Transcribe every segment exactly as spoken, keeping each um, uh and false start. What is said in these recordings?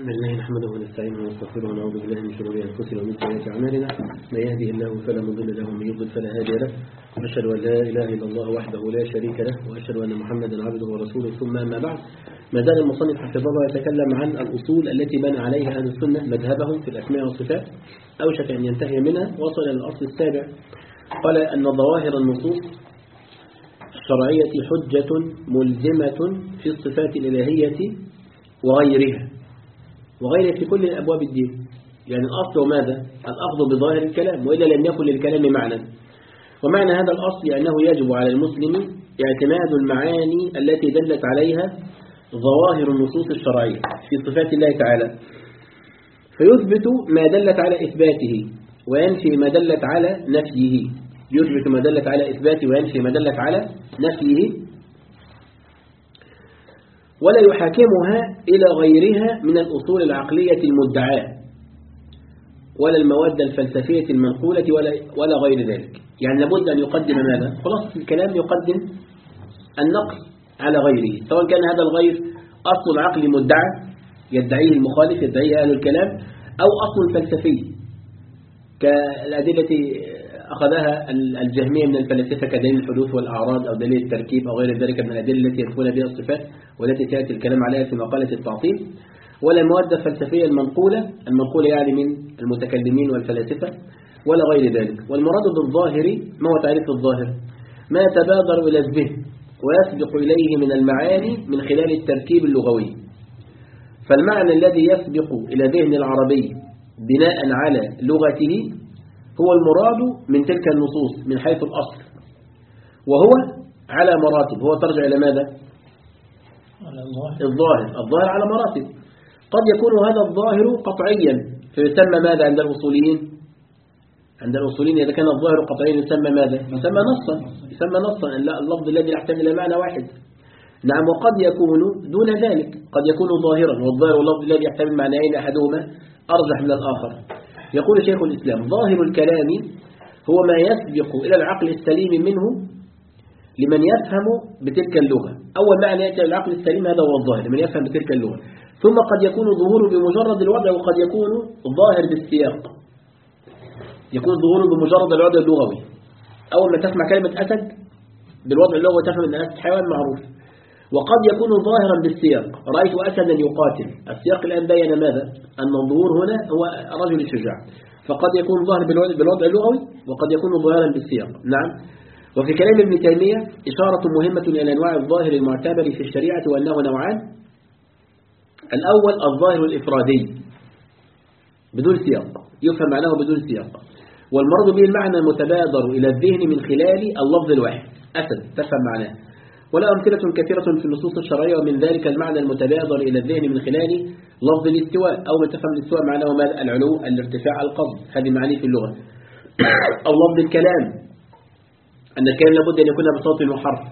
الله نحمده ونستعينه ونستغفره ونعوذ بالله من شرور انفسنا ومن سيئات اعمالنا، من يهده الله فلا مضل له ومن يضلل فلا هادي له، واشهد ان لا اله الا الله وحده لا شريك له، واشهد ان محمدا عبده ورسوله. ثم اما بعد، ما زال المصنف حفظه الله يتكلم عن الاصول التي بنى عليها اهل السنه مذهبهم في الاسماء والصفات، اوشك ان ينتهي منها، وصل الى الاصل السابع. قال ان ظواهر النصوص الشرعيه حجه ملزمه في الصفات الالهيه وغيرها، وغيره في كل أبواب الدين. يعني الأصل ماذا؟ الأخذ بظاهر الكلام، وإلا لم يكن للكلام معنى. ومعنى هذا الأصل أنه يجب على المسلم اعتماد المعاني التي دلت عليها ظواهر النصوص الشرعية في صفات الله تعالى، فيثبت ما دلت على إثباته وينفي ما دلت على نفيه. يثبت ما دلت على إثباته وينفي ما دلت على نفيه، ولا يحاكمها إلى غيرها من الأصول العقلية المدعاة ولا المواد الفلسفية المنقولة ولا, ولا غير ذلك. يعني لابد أن يقدم ماذا؟ خلاص الكلام يقدم النقل على غيره، سواء كان هذا الغير أصل عقلي مدعى يدعيه المخالف يدعيه أهل الكلام، أو أصل فلسفي كالأدلة أخذها الجهمية من الفلاسفة كدليل الحدوث والأعراض أو دليل التركيب أو غير ذلك من الأدلة التي يدخل بها الصفات والتي سيأتي الكلام عليها في مقالة التعطيل، ولا المواد الفلسفية المنقولة المنقولة يعني من المتكلمين والفلاسفة ولا غير ذلك. والمراد بالظاهر ما هو تعريف الظاهر؟ ما يتبادر إلى الذهن ويسبق إليه من المعاني من خلال التركيب اللغوي. فالمعنى الذي يسبق إلى ذهن العربي بناء على لغته هو المراد من تلك النصوص من حيث الأصل، وهو على مراتب. هو ترجع إلى ماذا؟ الظاهر. الظاهر على مراتب. قد يكون هذا الظاهر قطعيا فيسمى ماذا عند الأصوليين؟ عند الأصوليين إذا كان الظاهر قطعيا يسمى ماذا؟ يسمى نصا. يسمى نصا اللفظ الذي يحتمل إلى معنى واحد. نعم. وقد يكون دون ذلك، قد يكون ظاهرا، والظاهر اللفظ الذي يحتمل معنيين أحدهما أرجح من الآخر. يقول شيخ الإسلام: ظاهر الكلام هو ما يسبق إلى العقل السليم منه لمن يفهم بتلك اللغة. أول معنى يأتي العقل السليم هذا هو الظاهر لمن يفهم بتلك اللغة، ثم قد يكون ظهوره بمجرد الوضع، وقد يكون ظاهر بالسياق. يكون ظهوره بمجرد الوضع اللغوي. أول ما تسمع كلمة أسد بالوضع اللغوي تفهم أن الأسد حيوان معروف. وقد يكون ظاهرا بالسياق: رأيت أسدا يقاتل. السياق الآن بين ماذا؟ أن الظهور هنا هو رجل الشجاع، فقد يكون ظاهر بالوضع اللغوي وقد يكون ظاهرا بالسياق. نعم. وفي كلام ابن تيمية إشارة مهمة إلى أنواع الظاهر المعتبر في الشريعة، وأنه نوعان: الأول الظاهر الإفرادي بدون سياق، يفهم معناه بدون سياق، والمراد به المعنى المتبادر إلى الذهن من خلال اللفظ الواحد. أسد تفهم معناه، ولا أمثلة كثيرة في النصوص الشرعية، ومن ذلك المعنى المتبادر إلى الذهن من خلال لفظ الاستواء، أو ما تفهم الاستواء معناه ماذا؟ العلو، الارتفاع، القصد، هذه معاني في اللغة. أو لفظ الكلام، أن الكلام لابد أن يكون بصوت وحرف.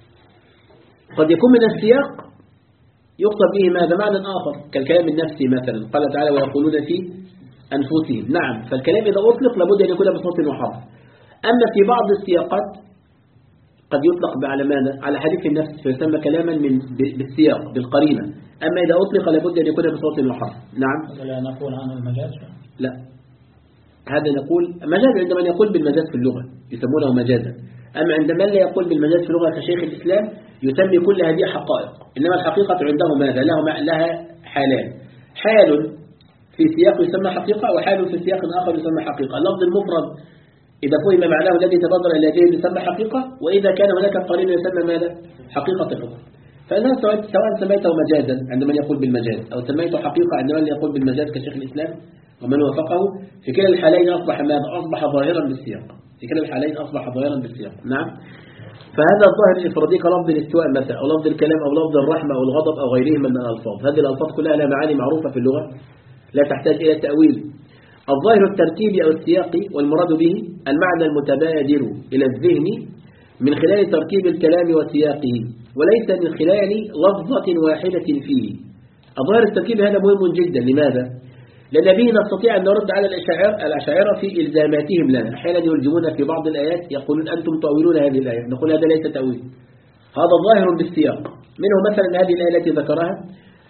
قد يكون من السياق يقصد به ماذا؟ معنى آخر كالكلام النفسي مثلا، قال تعالى: ويقولون في أنفسهم. نعم. فالكلام إذا أطلق لابد أن يكون بصوت وحرف. أما في بعض السياقات قد يطلق على ماذا؟ على حديث النفس فيسمى كلاما من بالسياق بالقرينة. أما إذا أطلق لابد أن يكون بصوت وحرف. نعم. ولا نقول عن المجاز؟ لا، هذا نقول مجاز عند من يقول بالمجاز في اللغة يسمونه مجازا. أما عند من لا يقول بالمجاز في اللغة كشيخ الإسلام يسمي كل هذه حقائق. إنما الحقيقة عنده ماذا؟ لها لها حالان: حال في سياق يسمى حقيقة، وحال في سياق آخر يسمى حقيقة. اللفظ المفرد إذا فهم معناه الذي تبادر إلى ذهن يسمى حقيقة، وإذا كان هناك قرين يسمى ماذا؟ حقيقة الحكم. فإذا سواء سميته مجازا عند من يقول بالمجاز، أو سميته حقيقة عند من يقول بالمجاز كشيخ الإسلام ومن وافقه، في كلا الحالين أصبح ماذا؟ أصبح ظاهرا بالسياق. في كلا الحالين أصبح ظاهرا بالسياق. نعم. فهذا الظاهر الإفرادي كلفظ الاستواء مثلا، أو لفظ الكلام، أو لفظ الرحمة أو الغضب أو غيرهم من الألفاظ. هذه الألفاظ كلها لها معاني معروفة في اللغة لا تحتاج إلى تأويل. الظاهر التركيبي أو السياقي، والمراد به المعنى المتبادر إلى الذهن من خلال تركيب الكلام وسياقه، وليس من خلال لفظة واحدة فيه. الظاهر التركيبي هذا مهم جدا. لماذا؟ لأن به نستطيع أن نرد على الأشاعرة الأشاعرة في إلزاماتهم لنا. أحيانا يلزمون في بعض الآيات يقولون أنتم تؤولون هذه الآية، نقول هذا ليس تأويل، هذا ظاهر بالسياق. منه مثلا هذه الآية التي ذكرها: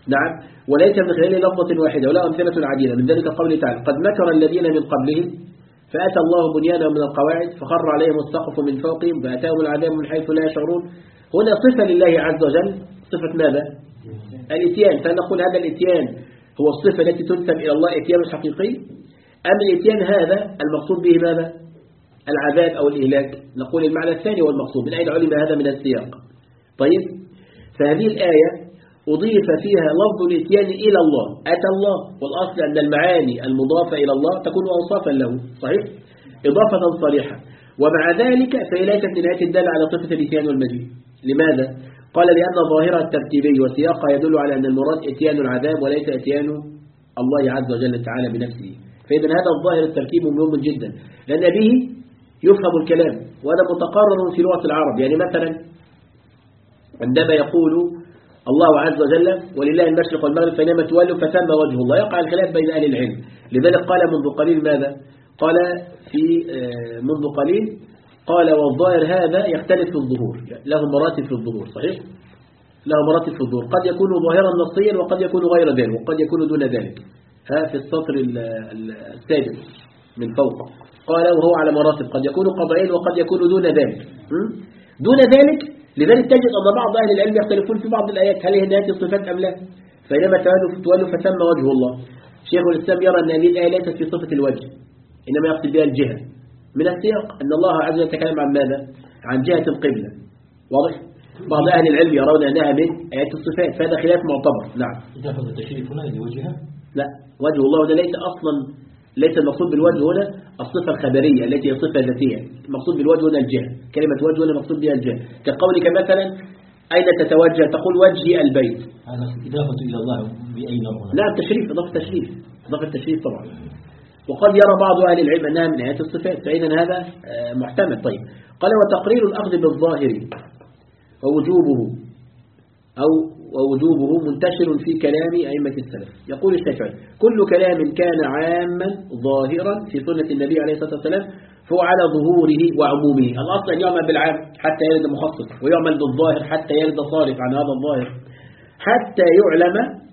نعم. وليس من خلال لفظة واحدة ولا أمثلة عديدة. من ذلك قوله تعالى قد مكر الذين من قبلهم فأتى الله بنيانهم من القواعد فخر عليهم السقف من فوقهم فأتاهم العذاب من حيث لا يشعرون. هنا صفة لله عز وجل، صفة ماذا؟ الاتيان. فنقول هذا الاتيان هو الصفة التي تنسب إلى الله اتيان حقيقي، أما الاتيان هذا المقصود به ماذا؟ العذاب أو الإهلاك. نقول المعنى الثاني والمقصود. من أين علم هذا من السياق؟ طيب، فهذه الآية أضيف فيها لفظ الاتيان إلى الله، أتى الله، والأصل أن المعاني المضافة إلى الله تكون أوصافا له، صحيح؟ إضافة صريحة. ومع ذلك فهي ليست من آيات الدالة على صفة الاتيان والمجيء. لماذا؟ قال لأن ظاهرها الترتيبي وسياقها يدل على أن المراد اتيان العذاب وليس اتيان الله عز وجل تعالى بنفسه. فإذا هذا الظاهر الترتيب مهم جدا، لأن به يفهم الكلام، وهذا متقرر في لغة العرب. يعني مثلا عندما يقول الله عز وجل ولله المشرق والمغرب فإنما تولوا فثم وجه الله، يقع الخلاف بين أهل العلم. لذلك قال منذ قليل ماذا؟ قال في منذ قليل قال والظاهر هذا يختلف في الظهور، له مراتب في الظهور، صحيح؟ له مراتب في الظهور، قد يكون ظاهرا نصيا وقد يكون غير ذلك وقد يكون دون ذلك. ها في السطر السادس من فوق قال وهو على مراتب قد يكون قضائيا وقد يكون دون ذلك. دون ذلك لذلك تجد أن بعض أهل العلم يختلفون في بعض الآيات هل هي نهاية الصفات أم لا. فإنما تولوا فثم وجه الله. شيخ الإسلام يرى أن هذه الآية ليست في صفة الوجه، إنما يقصد بها الجهة من السياق، أن الله عز وجل يتكلم عن ماذا؟ عن جهة القبلة. واضح؟ بعض أهل العلم يرون أنها من آيات الصفات، فهذا خلاف معتبر. نعم. إضافة التشريف هنا لوجهها؟ لا، وجه الله ده ليس أصلا، ليس المقصود بالوجه هنا الصفة الخبرية التي هي صفة ذاتية. المقصود بالوجه هنا الجهة. كلمة وجه هنا مقصود بها الجهة، كقولك مثلا أين تتوجه تقول وجهي البيت. هذا إضافة إلى الله بأين هنا؟ لا، تشريف، إضافة تشريف، إضافة تشريف طبعا. وقد يرى بعض أهل العلم أنها من آيات الصفات، فإذا هذا محتمل. طيب، قال وتقرير الأخذ بالظاهر ووجوبه أو ووجوبه منتشر في كلام أئمة السلف. يقول الشافعي كل كلام كان عاما ظاهرا في سنة النبي عليه الصلاة والسلام فهو على ظهوره وعمومه. الأصل أن يعمل بالعام حتى يرد مخصص، ويعمل بالظاهر حتى يرد صارف عن هذا الظاهر، حتى يعلم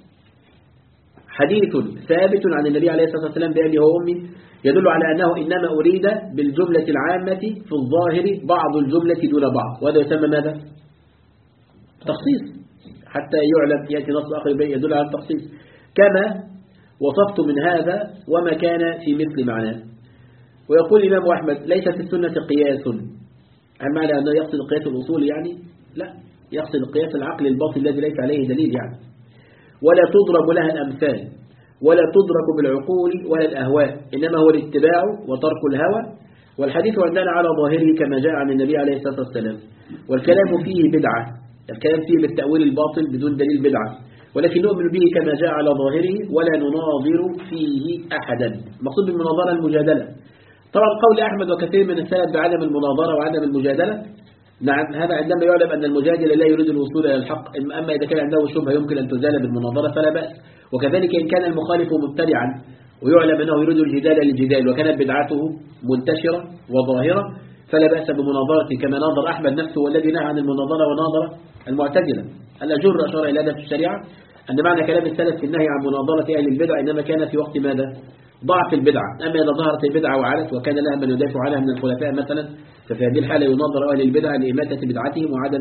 حديث ثابت عن النبي عليه الصلاة والسلام بأبي وأمي يدل على أنه إنما أريد بالجملة العامة في الظاهر بعض الجملة دون بعض، وهذا يسمى ماذا؟ تخصيص. حتى يعلم يأتي نص آخر يدل على التخصيص، كما وصفت من هذا وما كان في مثل معناه. ويقول الإمام أحمد ليس في السنة قياس. هل معنى أنه يقصد القياس الأصولي يعني؟ لا، يقصد القياس العقل الباطل الذي ليس عليه دليل يعني. ولا تضرب لها الأمثال ولا تدرك بالعقول ولا الأهواء، إنما هو الاتباع وترك الهوى. والحديث عندنا على ظاهره كما جاء عن النبي عليه الصلاة والسلام. والكلام فيه بدعة، الكلام فيه بالتأويل الباطل بدون دليل بدعة، ولكن نؤمن به كما جاء على ظاهره ولا نناظر فيه أحدا. مقصود بالمناظرة المجادلة. طبعا قول أحمد وكثير من السلف بعدم المناظرة وعدم المجادلة، نعم، هذا عندما يعلم أن المجادل لا يريد الوصول إلى الحق. أما إذا كان عنده شبهة يمكن أن تزال بالمناظرة فلا بأس. وكذلك إن كان المخالف مبتدعا ويعلم أنه يريد الجدال للجدال وكانت بدعته منتشرة وظاهرة فلا بأس بمناظرته، كما ناظر أحمد نفسه والذي نهى عن المناظرة وناظر المعتزلة. الأجر أشار إلى هذا في الشريعة أن معنى كلام السلف في النهي عن مناظرة أهل البدع إنما كان في وقت ماذا؟ ضعف البدعة. أما إذا ظهرت البدعة وعلت وكان لها من يدافع عنها من الخلفاء مثلا، ففي هذه الحالة يناظر أهل البدع لإماتة بدعتهم وعدم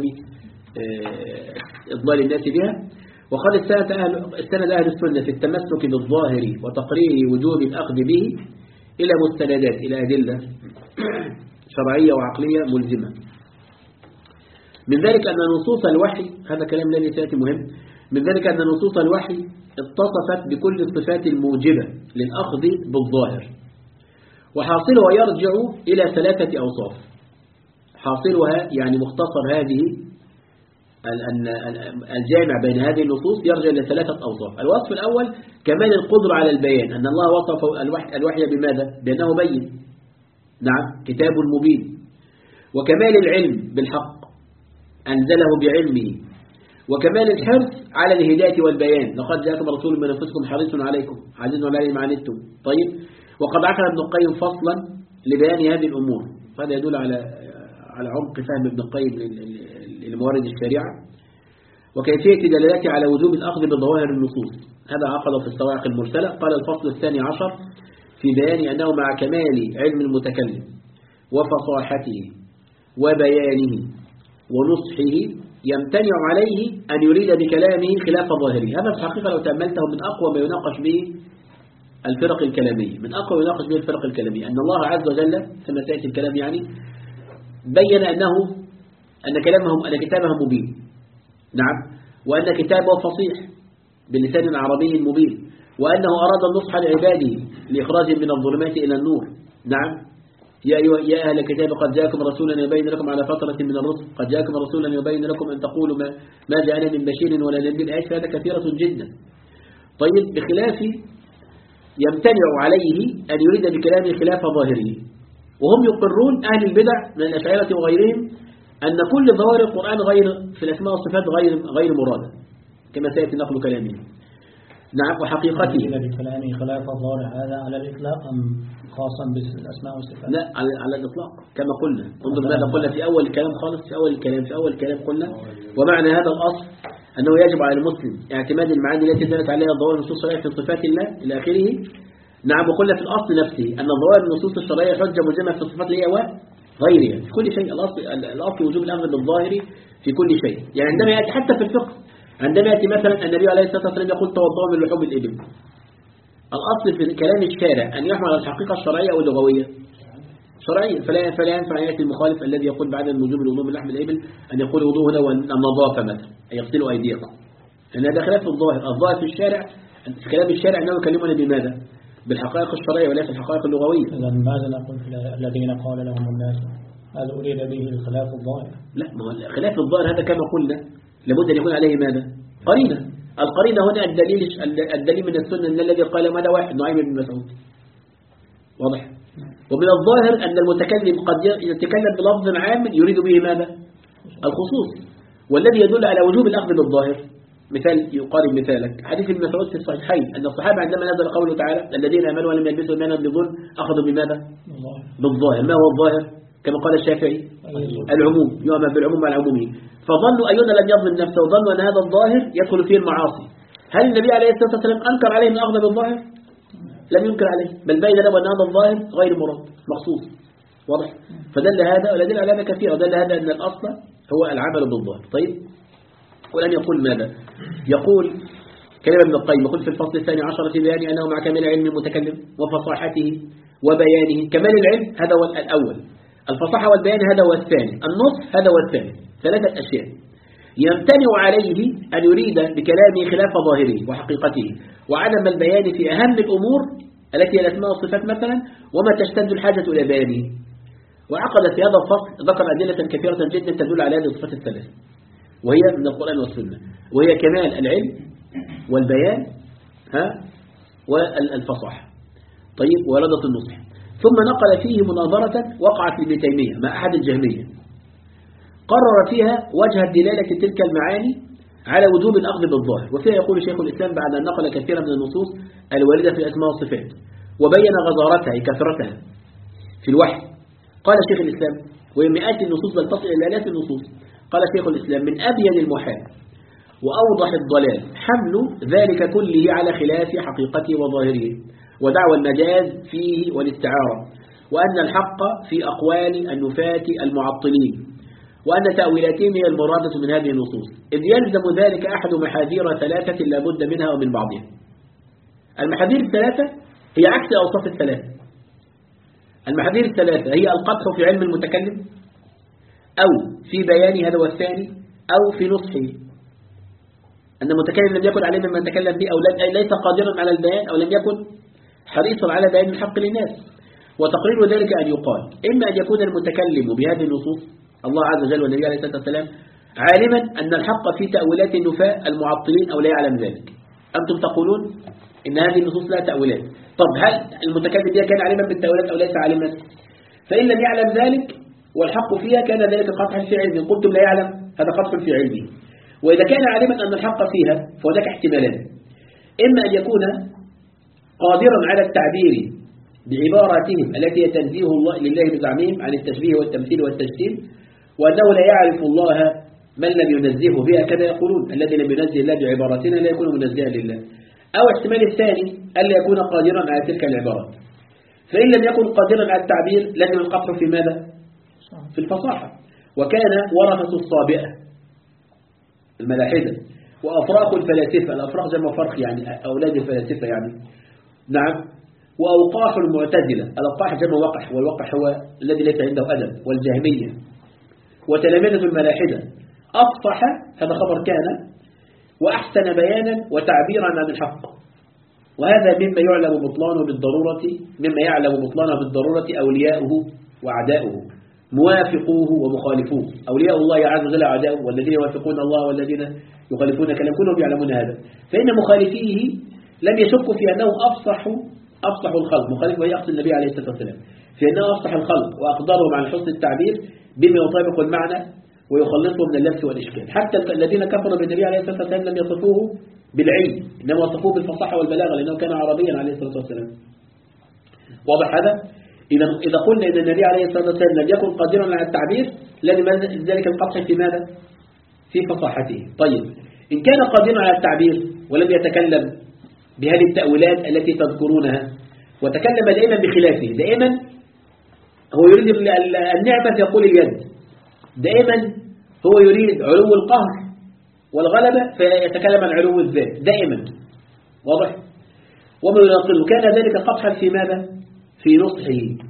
إضلال الناس بها. وقد استند أهل, استند أهل السنة في التمسك بالظاهر وتقرير وجوب الأخذ به إلى مستندات، إلى أدلة شرعية وعقلية ملزمة. من ذلك أن نصوص الوحي، هذا كلام الذي سيأتي مهم، من ذلك أن نصوص الوحي اتصفت بكل الصفات الموجبة للأخذ بالظاهر، وحاصلها يرجع إلى ثلاثة أوصاف. حاصلها يعني مختصر هذه الجامع بين هذه النصوص يرجع إلى ثلاثة أوصاف. الوصف الأول كمال القدرة على البيان، أن الله وصف الوحي, الوحي بماذا؟ بأنه بين، نعم، كتاب مبين. وكمال العلم بالحق، أنزله بعلمه. وكمال الحرص على الهداية والبيان، لقد جاءكم رسول من أنفسكم حريص عليكم عزيز عليه ما عنتم. طيب، وقد عقد ابن القيم فصلا لبيان هذه الأمور، هذا يدل على على عمق فهم ابن القيم لموارد الشريعة. وكيفية دلالته على وجوب الأخذ بظواهر النصوص. هذا عقد في الصواعق المرسلة. قال الفصل الثاني عشر في بيان أنه مع كمال علم المتكلم وفصاحته وبيانه ونصحه يمتنع عليه أن يريد بكلامه خلاف ظاهره. هذا في الحقيقة لو تأملته من أقوى ما يناقش به الفرق الكلامية، من أقوى ما يناقش به الفرق الكلامية، أن الله عز وجل كما سيأتي الكلام يعني بين أنه أن كلامهم أن كتابه مبين، نعم، وأن كتابه فصيح بلسان عربي مبين، وأنه أراد النصح لعباده لإخراجهم من الظلمات إلى النور. نعم، يا أيها يا أهل الكتاب قد جاءكم رسولا يبين لكم على فترة من الرسل، قد جاءكم رسولا يبين لكم أن تقولوا ما, ما جاءنا من بشير ولا نذير. الآيات هذا كثيرة جدا. طيب، بخلاف يمتنع عليه أن يريد بكلامه خلاف ظاهره، وهم يقرون أهل البدع من الأشاعرة وغيرهم أن كل ظواهر القرآن غير في الأسماء والصفات غير غير مرادة كما سيأتي نقل كلامه. نعم، وحقيقته بكلامه خلاف الظاهر هذا على الإطلاق أم خاصا بالأسماء والصفات؟ لا، على, على الإطلاق كما قلنا. انظر ماذا قلنا في أول الكلام خالص، في أول الكلام في أول الكلام قلنا ومعنى هذا الأصل أنه يجب على المسلم اعتماد المعاني التي دلت عليها ظواهر النصوص الشرعية في صفات الله إلى آخره. نعم، وقلنا في الأصل نفسه أن ظواهر النصوص الشرعية حجة ملزمة في الصفات اللي هي وغيرها في كل شيء. الأصل الأصل وجوب الأمر بالظاهر في كل شيء. يعني عندما يأتي حتى في الفقه، عندما يأتي مثلا النبي عليه الصلاة والسلام يقول توضؤوا من لحوم الإبل، الأصل في كلام الشارع أن يحمل على الحقيقة الشرعية أو اللغوية شرعية، فلا فلا ينفع يأتي المخالف الذي يقول بعد وجوب الوضوء من لحم الإبل أن يقول وضوء هنا والنظافة مثلا أن يغسلوا أيديكم، لأن هذا خلاف الظاهر. الظاهر في الشارع في كلام الشارع أنه يكلمنا بماذا؟ بالحقائق الشرعية ولا في الحقائق اللغوية. إذا ماذا نقول في الذين قال لهم الناس هذا أريد به الخلاف الظاهر؟ لا، ما هو خلاف الظاهر هذا كما قلنا لابد أن يكون عليه ماذا؟ قرينة. القرينة هنا الدليل الدليل من السنة أن الذي قال ماذا؟ واحد نعيم بن مسعود، واضح. ومن الظاهر أن المتكلم قد يتكلم بلفظ عام يريد به ماذا؟ الخصوص، والذي يدل على وجوب الأخذ بالظاهر مثال يقارب مثالك حديث ابن مسعود في الصحيحين أن الصحابة عندما نزل قوله تعالى الذين آمنوا ولم يلبسوا إيمانهم بظلم أخذوا بماذا؟ بالظاهر. ما هو الظاهر؟ كما قال الشافعي العموم، يؤمن بالعموم مع عمومه، فظنوا أيضا لم يظلم نفسه وظنوا أن هذا الظاهر يدخل فيه المعاصي. هل النبي عليه الصلاة والسلام أنكر عليه من أخذ بالظاهر؟ لم ينكر عليه، بل بين له أن هذا الظاهر غير مراد مخصوص، واضح. فدل هذا ودل على هذا كثير، ودل هذا أن الأصل هو العمل بالظاهر. طيب، والآن يقول ماذا؟ يقول كلام ابن القيم يقول في الفصل الثاني عشر في بيان أنه مع كمال علم المتكلم وفصاحته وبيانه. كمال العلم هذا هو الأول، الفصاحة والبيان هذا هو الثاني، النص هذا هو الثاني. ثلاثة أشياء يمتنع عليه أن يريد بكلامه خلاف ظاهره وحقيقته وعدم البيان في أهم الأمور التي هي الأسماء والصفات مثلا وما تشتد الحاجة إلى بيانه. وعقد في هذا الفصل ذكر أدلة كثيرة جدا تدل على هذه الصفات الثلاث، وهي من القرآن والسنة، وهي كمال العلم والبيان ها والفصاحة. طيب، ورضة النصح. ثم نقل فيه مناظرة وقعت لابن تيمية مع أحد الجهمية، قرر فيها وجه دلالة تلك المعاني على وجوب الأخذ بالظاهر، وفيها يقول شيخ الإسلام بعد أن نقل كثيرا من النصوص الواردة في الأسماء والصفات وبين غزارتها كثرتها في الوحي. قال شيخ الإسلام وهي مئات النصوص بل تصل إلى آلاف النصوص. قال شيخ الإسلام من أبين المحال وأوضح الضلال حمل ذلك كله على خلاف حقيقته وظاهره ودعوى المجاز فيه والاستعارة، وأن الحق في أقوال النفاة المعطلين، وأن تأويلاتهم هي المرادة من هذه النصوص، إذ يلزم ذلك أحد محاذير ثلاثة لا بد منها ومن بعضها. المحاذير الثلاثة هي عكس الأوصاف الثلاثة. المحاذير الثلاثة هي القدح في علم المتكلم أو في بيان هذا والثاني أو في نصحه، أن المتكلم لم يكن عليه مما تكلم به أو ليس قادرا على البيان أو لم يكن حريصا على بيان الحق للناس. وتقرير ذلك أن يقال إما أن يكون المتكلم بهذه النصوص الله عز وجل والنبي عليه الصلاة والسلام عالما أن الحق في تأويلات النفاة المعطلين أو لا يعلم ذلك. أنتم تقولون إن هذه النصوص لا تأويلات. طب هل المتكلم بها كان عالما بالتأويلات أو ليس عالما؟ فإن لم يعلم ذلك والحق فيها كان ذلك قطعا في علمه. قلتم لا يعلم، هذا قطع في علمه. وإذا كان عالما أن الحق فيها فهناك احتمالان، إما أن يكون قادرا على التعبير بعباراتهم التي هي تنزيه الله لله بزعمهم عن التشبيه والتمثيل والتجسيم، وأنه لا يعرف الله من لم ينزهه بها كذا يقولون الذي لم ينزه الله بعباراتنا لا يكون منزها لله. أو احتمال الثاني ألا يكون قادرا على تلك العبارات. فإن لم يكن قادرا على التعبير لازم القطع في ماذا؟ في الفصاحة. وكان ورثة الصابئة الملاحدة وأفراق الفلاسفة، الأفراق زي ما فرق يعني أولاد الفلاسفة يعني، نعم، وأوقاح المعتزلة، الأوقاح جمع وقح، والوقح هو الذي ليس عنده أدب، والجهمية وتلامذة الملاحدة أفصح، هذا خبر كان، وأحسن بيانا وتعبيرا عن الحق. وهذا مما يعلم بطلانه بالضرورة مما يعلم بطلانه بالضرورة أولياؤه وأعداؤه، موافقوه ومخالفوه. أولياء الله عز وجل أعداؤه، والذين يوافقون الله والذين يخالفون كلام كلهم يعلمون هذا. فإن مخالفيه لم يشكوا في أنه أفصح أفصح الخلق، مخالف ويقصد النبي عليه الصلاة والسلام، في أنه أفصح الخلق وأقدرهم على حسن التعبير بما يطابق المعنى ويخلصه من اللبس والإشكال. حتى الذين كفروا بالنبي عليه الصلاة والسلام لم يصفوه بالعلم، إنما وصفوه بالفصاحة والبلاغة، لأنه كان عربيا عليه الصلاة والسلام. واضح هذا؟ إذا إذا قلنا إن النبي عليه الصلاة والسلام لم يكن قادرا على التعبير لازم ذلك القطع في ماذا؟ في فصاحته. طيب إن كان قادرا على التعبير ولم يتكلم بهذه التأويلات التي تذكرونها وتكلم دائما بخلافه، دائما هو يريد النعمة يقول اليد، دائما هو يريد علو القهر والغلبة فيتكلم عن علو الذات دائما. واضح؟ وما يناقض كان ذلك قطعا في ماذا؟ في نصحه.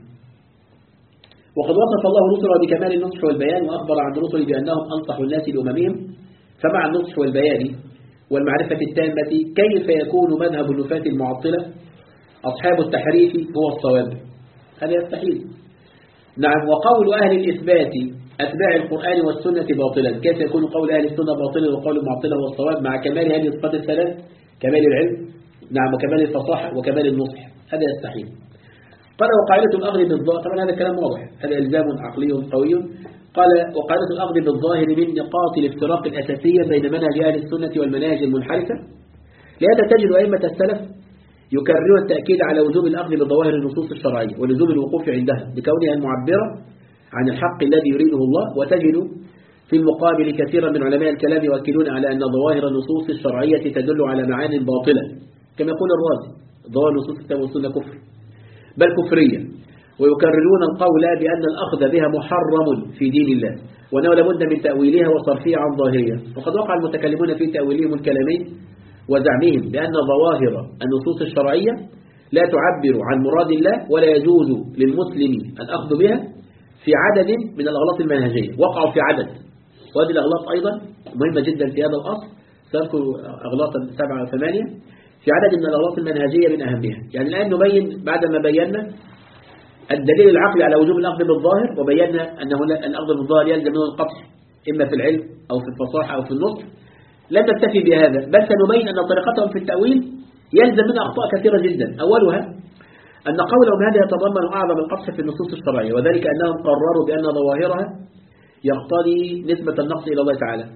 وقد وصف الله رسله بكمال النصح والبيان، وأخبر عن رسله بأنهم أنصح الناس لأممهم. فمع النصح والبيان والمعرفة التامة كيف يكون مذهب النفاة المعطلة أصحاب التحريف هو الصواب؟ هذا يستحيل. نعم. وقول أهل الإثبات أتباع القرآن والسنة باطلا، كيف يكون قول أهل السنة باطلا وقول المعطلة هو الصواب مع كمال هذه الصفات الثلاث، كمال العلم، نعم، وكمال الفصاحة وكمال النصح؟ هذا يستحيل. قال وقاعدة الأخذ بالظاهر، طبعا هذا كلام واضح، هذا إلزام عقلي قوي. قال وقاعدة الأخذ بالظاهر من نقاط الافتراق الأساسية بين منهج أهل السنة والمناهج المنحرفة. لهذا تجد أئمة السلف يكررون التأكيد على وجوب الأخذ بظواهر النصوص الشرعية ولزوم الوقوف عندها لكونها المعبرة عن الحق الذي يريده الله. وتجد في المقابل كثيرا من علماء الكلام يؤكدون على أن ظواهر النصوص الشرعية تدل على معاني باطلة، كما يقول الرازي ظواهر نصوص الكتاب والسنة كفر بل كفرية، ويكررون القول بأن الأخذ بها محرم في دين الله وأنه لابد من تأويلها وصرفها عن ظاهرها. وقد وقع المتكلمون في تأويلهم الكلامين وزعمهم بأن ظواهر النصوص الشرعية لا تعبر عن مراد الله ولا يجوز للمسلم الأخذ بها في عدد من الأغلاط المنهجية. وقعوا في عدد، وهذه الأغلاط أيضا مهمة جدا في هذا الأصل، سأذكر أغلاطا سبعة وثمانية في عدد من الأغلاط المنهجية من أهمها. يعني الآن نبين بعدما بينا الدليل العقلي على وجوب الأخذ بالظاهر، وبينا أنه الأخذ بالظاهر يلزم منه القطع إما في العلم أو في الفصاحة أو في النصح. لا نكتفي بهذا، بل سنبين أن طريقتهم في التأويل يلزم منها أخطاء كثيرة جدا. أولها أن قولهم هذا يتضمن أعظم القطع في النصوص الشرعية، وذلك أنهم قرروا بأن ظواهرها يقتضي نسبة النقص إلى الله تعالى،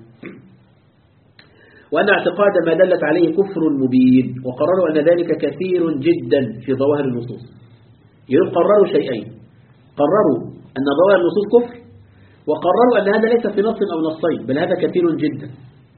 وأن اعتقاد ما دلت عليه كفر مبين، وقرروا أن ذلك كثير جدا في ظواهر النصوص. يعني قرروا شيئين، قرروا أن ظواهر النصوص كفر، وقرروا أن هذا ليس في نص أو نصين بل هذا كثير جدا.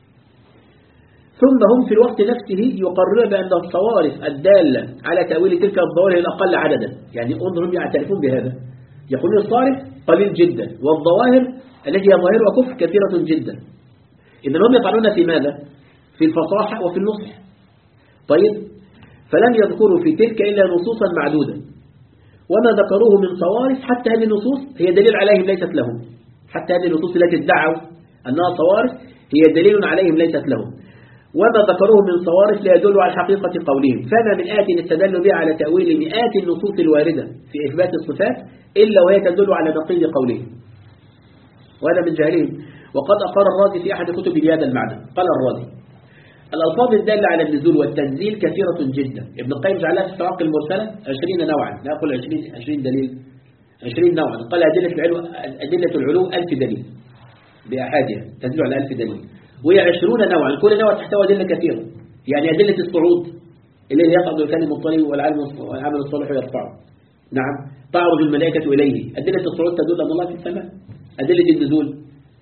ثم هم في الوقت نفسه يقررون بأن الصوارف الدالة على تأويل تلك الظواهر الأقل عددا. يعني انظرهم يعترفون بهذا، يقولون الصارف قليل جدا والظواهر التي هي ظاهرها كفر كثيرة جدا. إذن هم يطعنون في ماذا؟ في الفصاحة وفي النصح. طيب، فلم يذكروا في تلك إلا نصوصا معدودة، وما ذكروه من صوارف حتى هذه النصوص هي دليل عليهم ليست لهم. حتى هذه النصوص التي ادعوا أنها صوارف هي دليل عليهم ليست لهم، وما ذكروه من صوارف لا يدل على حقيقة قولهم. فما من آية استدلوا بها على تأويل مئات النصوص الواردة في إثبات الصفات إلا وهي تدل على نقيض قولهم، وهذا من جهلهم. وقد أقر الرازي في أحد كتبه بهذا المعنى. قال الرازي الألفاظ الدالة على النزول والتنزيل كثيرة جدا. ابن القيم جعلها في الصواعق المرسلة عشرين نوعا، لا أقول عشرين عشرين دليل، عشرين نوعا. قال أدلة العلو أدلة العلو ألف دليل بأحادها تدل على ألف دليل، وهي عشرون نوعا، كل نوع تحتوي أدلة كثيرة. يعني أدلة الصعود اللي يقعد الكلم الطري والعمل الصالح يرفعه، نعم، تعرج الملائكة إليه. أدلة الصعود تدل أن الله في السماء. أدلة النزول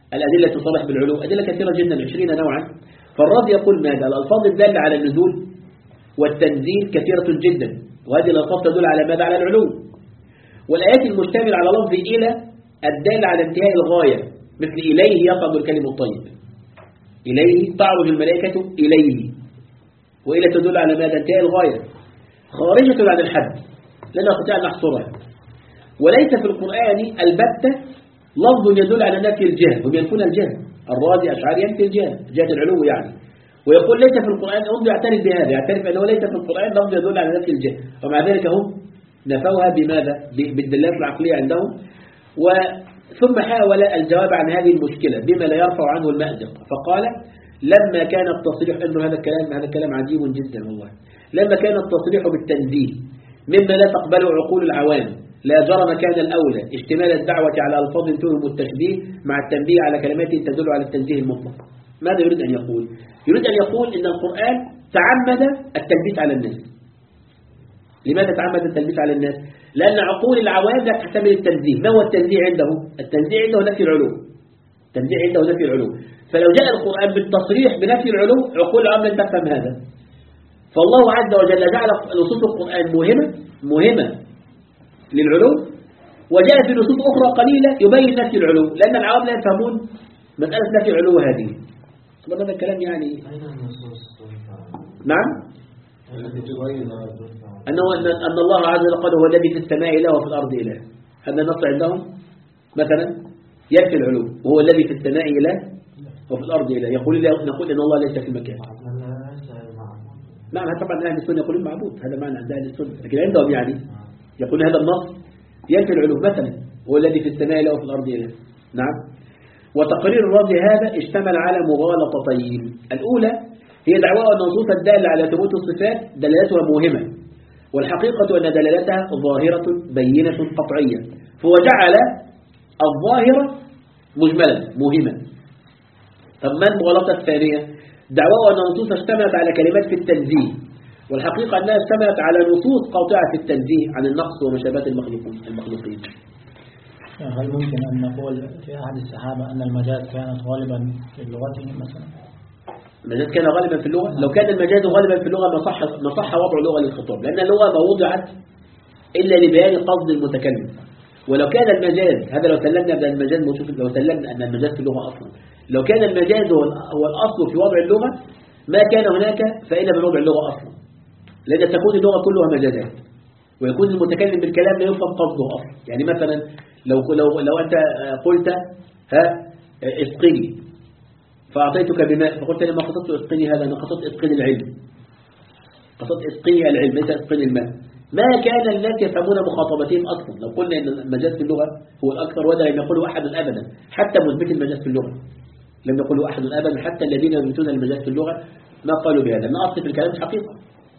الأدلة تصرح بالعلو، أدلة كثيرة جدا عشرين نوعا. فالرازي يقول ماذا؟ الألفاظ الدالة على النزول والتنزيل كثيرة جدا، وهذه الألفاظ تدل على ماذا؟ على العلو. والآيات المشتملة على لفظ إلى الدالة على انتهاء الغاية، مثل إليه يصعد الكلم الطيب، إليه تعرج الملائكة إليه، وإلى تدل على ماذا؟ انتهاء الغاية، خارجة عن الحد لا نستطيع أن نحصرها. وليس في القرآن البتة لفظ يدل على نفي الجهة، هم ينفون الجهة. الرازي أشعري ينفي الجهة، جهة العلو يعني، ويقول ليس في القرآن، هم يعترف بهذا، يعترف أنه ليس في القرآن لفظ يدل على نفي الجهة، ومع ذلك هم نفوها بماذا؟ بالدلالات العقلية عندهم. ثم حاول الجواب عن هذه المشكلة بما لا يرفع عنه المأزق، فقال لما كان التصريح، إنه هذا الكلام هذا الكلام عجيب جدا والله، لما كان التصريح بالتنزيه مما لا تقبله عقول العوام، لا جرم كان الأولى اشتمال الدعوة على ألفاظ توهم التشبيه مع التنبيه على كلمات تدل على التنزيه المطلق. ماذا يريد أن يقول؟ يريد أن يقول إن القرآن تعمد التلبيس على الناس. لماذا تعمد التلبيس على الناس؟ لأن عقول العوام لا تحتمل التنزيه. ما هو التنزيه عنده؟ التنزيه عنده نفي العلو، التنزيه عنده نفي العلو. فلو جاء القرآن بالتصريح بنفي العلو عقول العوام لن تفهم هذا. فالله عز وجل جعل نصوص القرآن مهمة مهمة للعلو، وجاء في نصوص أخرى قليلة يبين نفي العلو، لأن العوام لا يفهمون مسألة نفي العلو هذه. طبعا هذا الكلام يعني نعم أنه أن الله عز وجل قال هو الذي في السماء إله وفي الأرض إله، هذا النص عندهم مثلا ينفي العلو، وهو الذي في السماء إله وفي الأرض إله. يقول نقول إن الله ليس في مكان. نعم طبعا أهل السنة يقولون معبود، هذا معنى عند أهل السنة، لكن عندهم يعني يقول هذا النص ينفي العلو مثلا، هو الذي في السماء إله وفي الأرض إله. نعم. وتقرير الرازي هذا اشتمل على مغالطتين. الأولى هي دعوى أن النصوص الدالة على ثبوت الصفات دلالتها موهمة، والحقيقة أن دلالتها ظاهرة بينة قطعية، فهو جعل الظاهرة مجملا موهما. طب ما المغالطة الثانية؟ دعوى أن النصوص اشتملت على كلمات في التنزيه، والحقيقة أنها اشتملت على نصوص قاطعة في التنزيه عن النقص ومشابهة المخلوقين. هل ممكن أن نقول في أحد الصحابة أن المجاز كانت غالبا في لغتهم مثلا؟ المجاز كان غالبا في اللغة؟ لو كان المجاز غالبا في اللغة ما صح ما صح وضع اللغة للخطاب، لأن اللغة ما وضعت إلا لبيان قصد المتكلم. ولو كان المجاز، هذا لو سلمنا بأن المجاز موجود، لو سلمنا أن المجاز في اللغة أصلا، لو كان المجاز هو الأصل في وضع اللغة ما كان هناك فإلا من وضع اللغة أصلا، لأن تكون اللغة كلها مجازات، ويكون المتكلم بالكلام لا يفهم قصده أصلا. يعني مثلا لو لو لو أنت قلت ها اسقني فأعطيتك بماء، فقلت لما قصدت اسقني هذا أنا قصدت اسقني العلم، قصدت اسقني العلم ليس اسقني الماء. ما كان الناس يفهمون مخاطبتهم أصلا. لو قلنا أن المجاز في اللغة هو الأكثر، وهذا لم يقوله أحد أبدا، حتى مثبت المجاز في اللغة لم يقوله أحد أبدا، حتى الذين يثبتون المجاز في اللغة ما قالوا بهذا، ما أصل في الكلام حقيقة.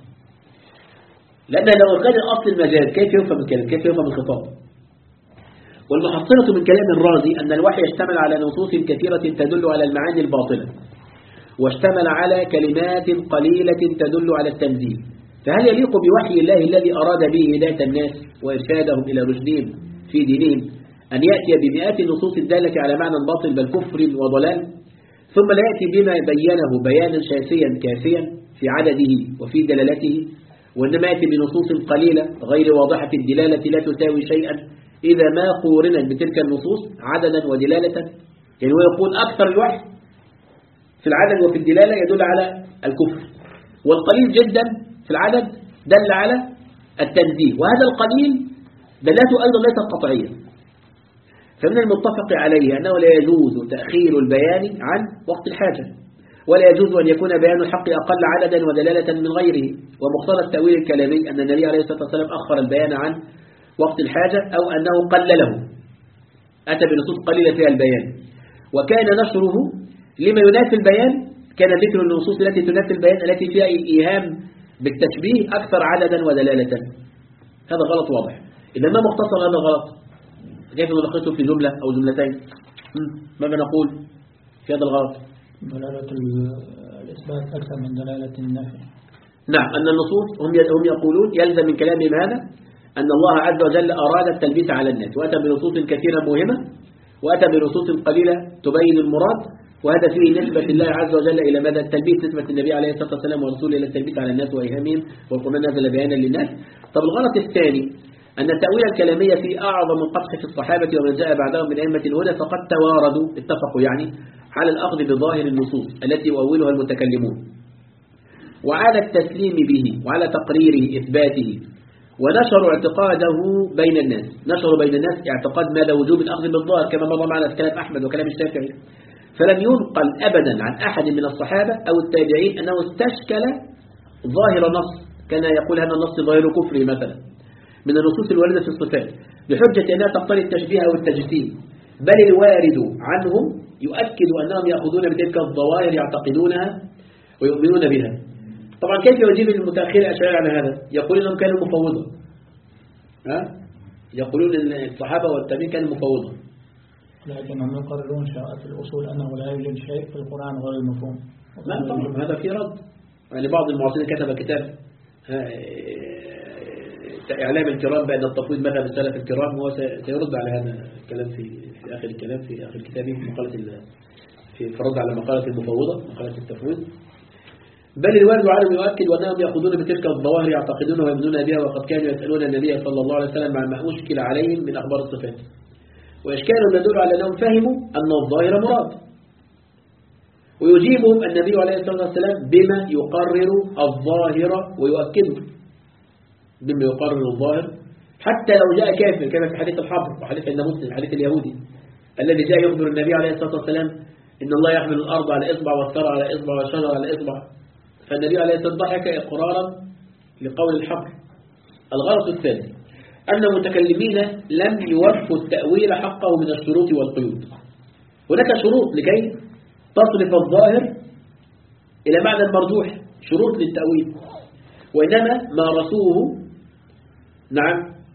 لأن لو كان أصل المجاز كيف يفهم الكلام، كيف يفهم الخطاب؟ والمحصلة من كلام الرازي أن الوحي اشتمل على نصوص كثيرة تدل على المعاني الباطلة، واشتمل على كلمات قليلة تدل على التنزيل. فهل يليق بوحي الله الذي أراد به هداية الناس وإرشادهم إلى رشدهم في دينهم أن يأتي بمئات النصوص الدالة على معنى باطل بل كفر وضلال، ثم لا يأتي بما بينه بيانا شافيا كافيا في عدده وفي دلالته، وإنما يأتي بنصوص قليلة غير واضحة الدلالة لا تساوي شيئا إذا ما قورنت بتلك النصوص عددا ودلالة؟ يعني هو يقول أكثر الوحي في العدد وفي الدلالة يدل على الكفر، والقليل جدا في العدد دل على التنزيه، وهذا القليل دلاته أيضا ليست قطعية. فمن المتفق عليه أنه لا يجوز تأخير البيان عن وقت الحاجة، ولا يجوز أن يكون بيان الحق أقل عددا ودلالة من غيره. ومقتضى التأويل الكلامي أن النبي عليه الصلاة والسلام أخر البيان عن وقت الحاجة، أو أنه قلله، أتى بنصوص قليلة فيها البيان، وكان نشره لما ينافي البيان، كان ذكر النصوص التي تنافي البيان التي فيها إيهام بالتشبيه أكثر عددا ودلالة. هذا غلط واضح. إذا ما مختصر هذا غلط، كيف نلخصه في جملة أو جملتين؟ ماذا نقول في هذا الغلط؟ دلالة الإثبات أكثر من دلالة النفي. نعم، أن النصوص هم هم يقولون يلزم من كلامهم هذا أن الله عز وجل أراد التلبيس على الناس، وأتى بنصوص كثيرة مهمة، وأتى بنصوص قليلة تبين المراد، وهذا فيه نسبة الله عز وجل إلى ماذا؟ التلبيس، نسبة النبي عليه الصلاة والسلام ورسوله إلى التلبيس على الناس وإيهامهم، والقرآن نزل بيانا للناس. طب الغلط الثاني أن التأويل الكلامية في أعظم القدح في الصحابة ومن جاء بعدهم من أئمة الهدى، فقد تواردوا اتفقوا يعني على الأخذ بظاهر النصوص التي يؤولها المتكلمون، وعلى التسليم به وعلى تقريره إثباته، ونشروا اعتقاده بين الناس. نشروا بين الناس اعتقاد ماذا؟ وجوب الأخذ بالظاهر، كما مر معنا في كلام أحمد وكلام الشافعي. فلم ينقل أبدا عن أحد من الصحابة أو التابعين أنه استشكل ظاهر نص كان يقول هذا النص ظاهر كفري مثلا من النصوص الواردة في الصفات بحجة أنها تقتضي التشبيه أو التجسيم، بل الوارد عنهم يؤكد أنهم يأخذون بتلك الظواهر يعتقدونها ويؤمنون بها. طبعا كيف يجيب المتأخر الأشاعرة على هذا؟ يقولون أنهم كانوا مفوضة، ها؟ يقولون أن الصحابة والتابعين كانوا مفوضة، لكنهم يقررون شرائط الأصول أنه لا يوجد شيء في القرآن غير المفهوم. لا طبعا هذا في رد. يعني بعض المعاصرين كتب كتاب إعلام الكرام بأن التفويض مذهب السلف الكرام، وهو سيرد على هذا الكلام في في آخر الكلام في آخر كتابه في مقالة في الرد على مقالة المفوضة، مقالة التفويض. بل الوارد عنهم يؤكد أنهم يأخذون بتلك الظواهر يعتقدونها ويؤمنون بها، وقد كانوا يسألون النبي صلى الله عليه وسلم عن ما أشكل عليهم من أخبار الصفات، وإشكالهم يدل على أنهم فهموا أن الظاهر مراد، ويجيبهم النبي عليه الصلاة والسلام بما يقرر الظاهر ويؤكده، بما يقرر الظاهر حتى لو جاء كافر، كما في حديث الحبر وحديث عند مسلم حديث اليهودي الذي جاء يخبر النبي عليه الصلاة والسلام إن الله يحمل الأرض على إصبع والثرى على إصبع والشجر على إصبع، فالنبي عليه الصلاة والسلام ضحك إقرارا لقول الحبر. الغلط الثالث أن المتكلمين لم يوفوا التأويل حقه من الشروط والقيود. هناك شروط لكي تصرف الظاهر إلى معنى المرجوح، شروط للتأويل، وإنما مارسوه نعم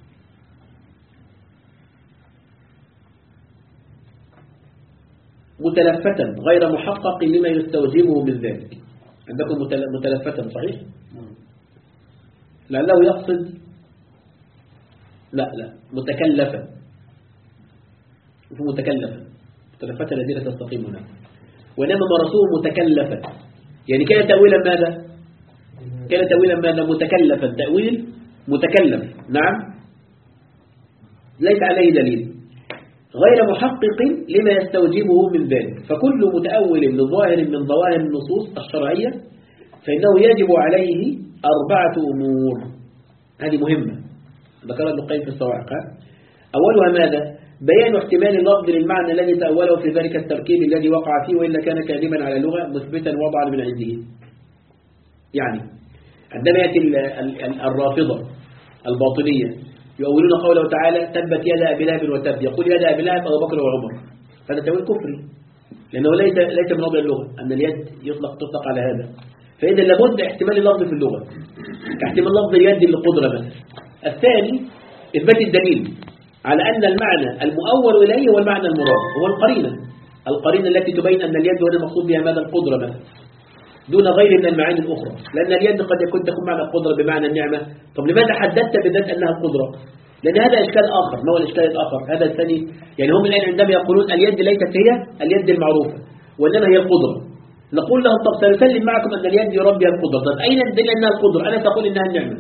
متلفتا غير محقق لما يستوجبه من ذلك. عندكم متلفتا صحيح؟ لعله يقصد لا لا متكلفا، متكلفا متلفتا الذين تستقيم هنا، وإنما مارسوه متكلفا، يعني كان تأويلا ماذا؟ كان تأويلا ماذا؟ متكلفا، تأويل متكلف نعم ليس عليه دليل غير محقق لما يستوجبه من ذلك. فكل متأول لظاهر من ظواهر النصوص الشرعية فإنه يجب عليه أربعة أمور، هذه مهمة ذكرها ابن القيم في الصواعق. أولها ماذا؟ بيان احتمال اللفظ للمعنى الذي تأوله في ذلك التركيب الذي وقع فيه، وإلا كان كاذبا على اللغة مثبتا وضعا من عنده. يعني عندما يأتي الرافضة الباطنية يؤولون قوله تعالى تبت يد أبي لهب وتب، يقول يد أبي لهب أبو بكر وعمر، هذا تأويل كفري لأنه ليس ليس من وضع اللغة أن اليد يطلق تطلق على هذا. فإذا لابد احتمال اللفظ في اللغة كاحتمال لفظ اليد للقدرة مثلا. الثاني إثبات الدليل على أن المعنى المؤول إليه هو المعنى المراد، هو القرينة القرينة التي تبين أن اليد هنا المقصود بها ماذا؟ القدرة مثلا، دون غير من المعاني الأخرى، لأن اليد قد يكون تكون معنى القدرة بمعنى النعمة. طب لماذا حددت بالذات أنها القدرة؟ لأن هذا إشكال آخر. ما هو الإشكال الآخر؟ هذا الثاني، يعني هم الآن عندما يقولون اليد ليست هي اليد المعروفة وإنما هي القدرة، نقول لهم طب سنسلم معكم أن اليد يراد بها القدرة، طب أين الدليل أنها القدرة؟ أنا تقول إنها النعمة،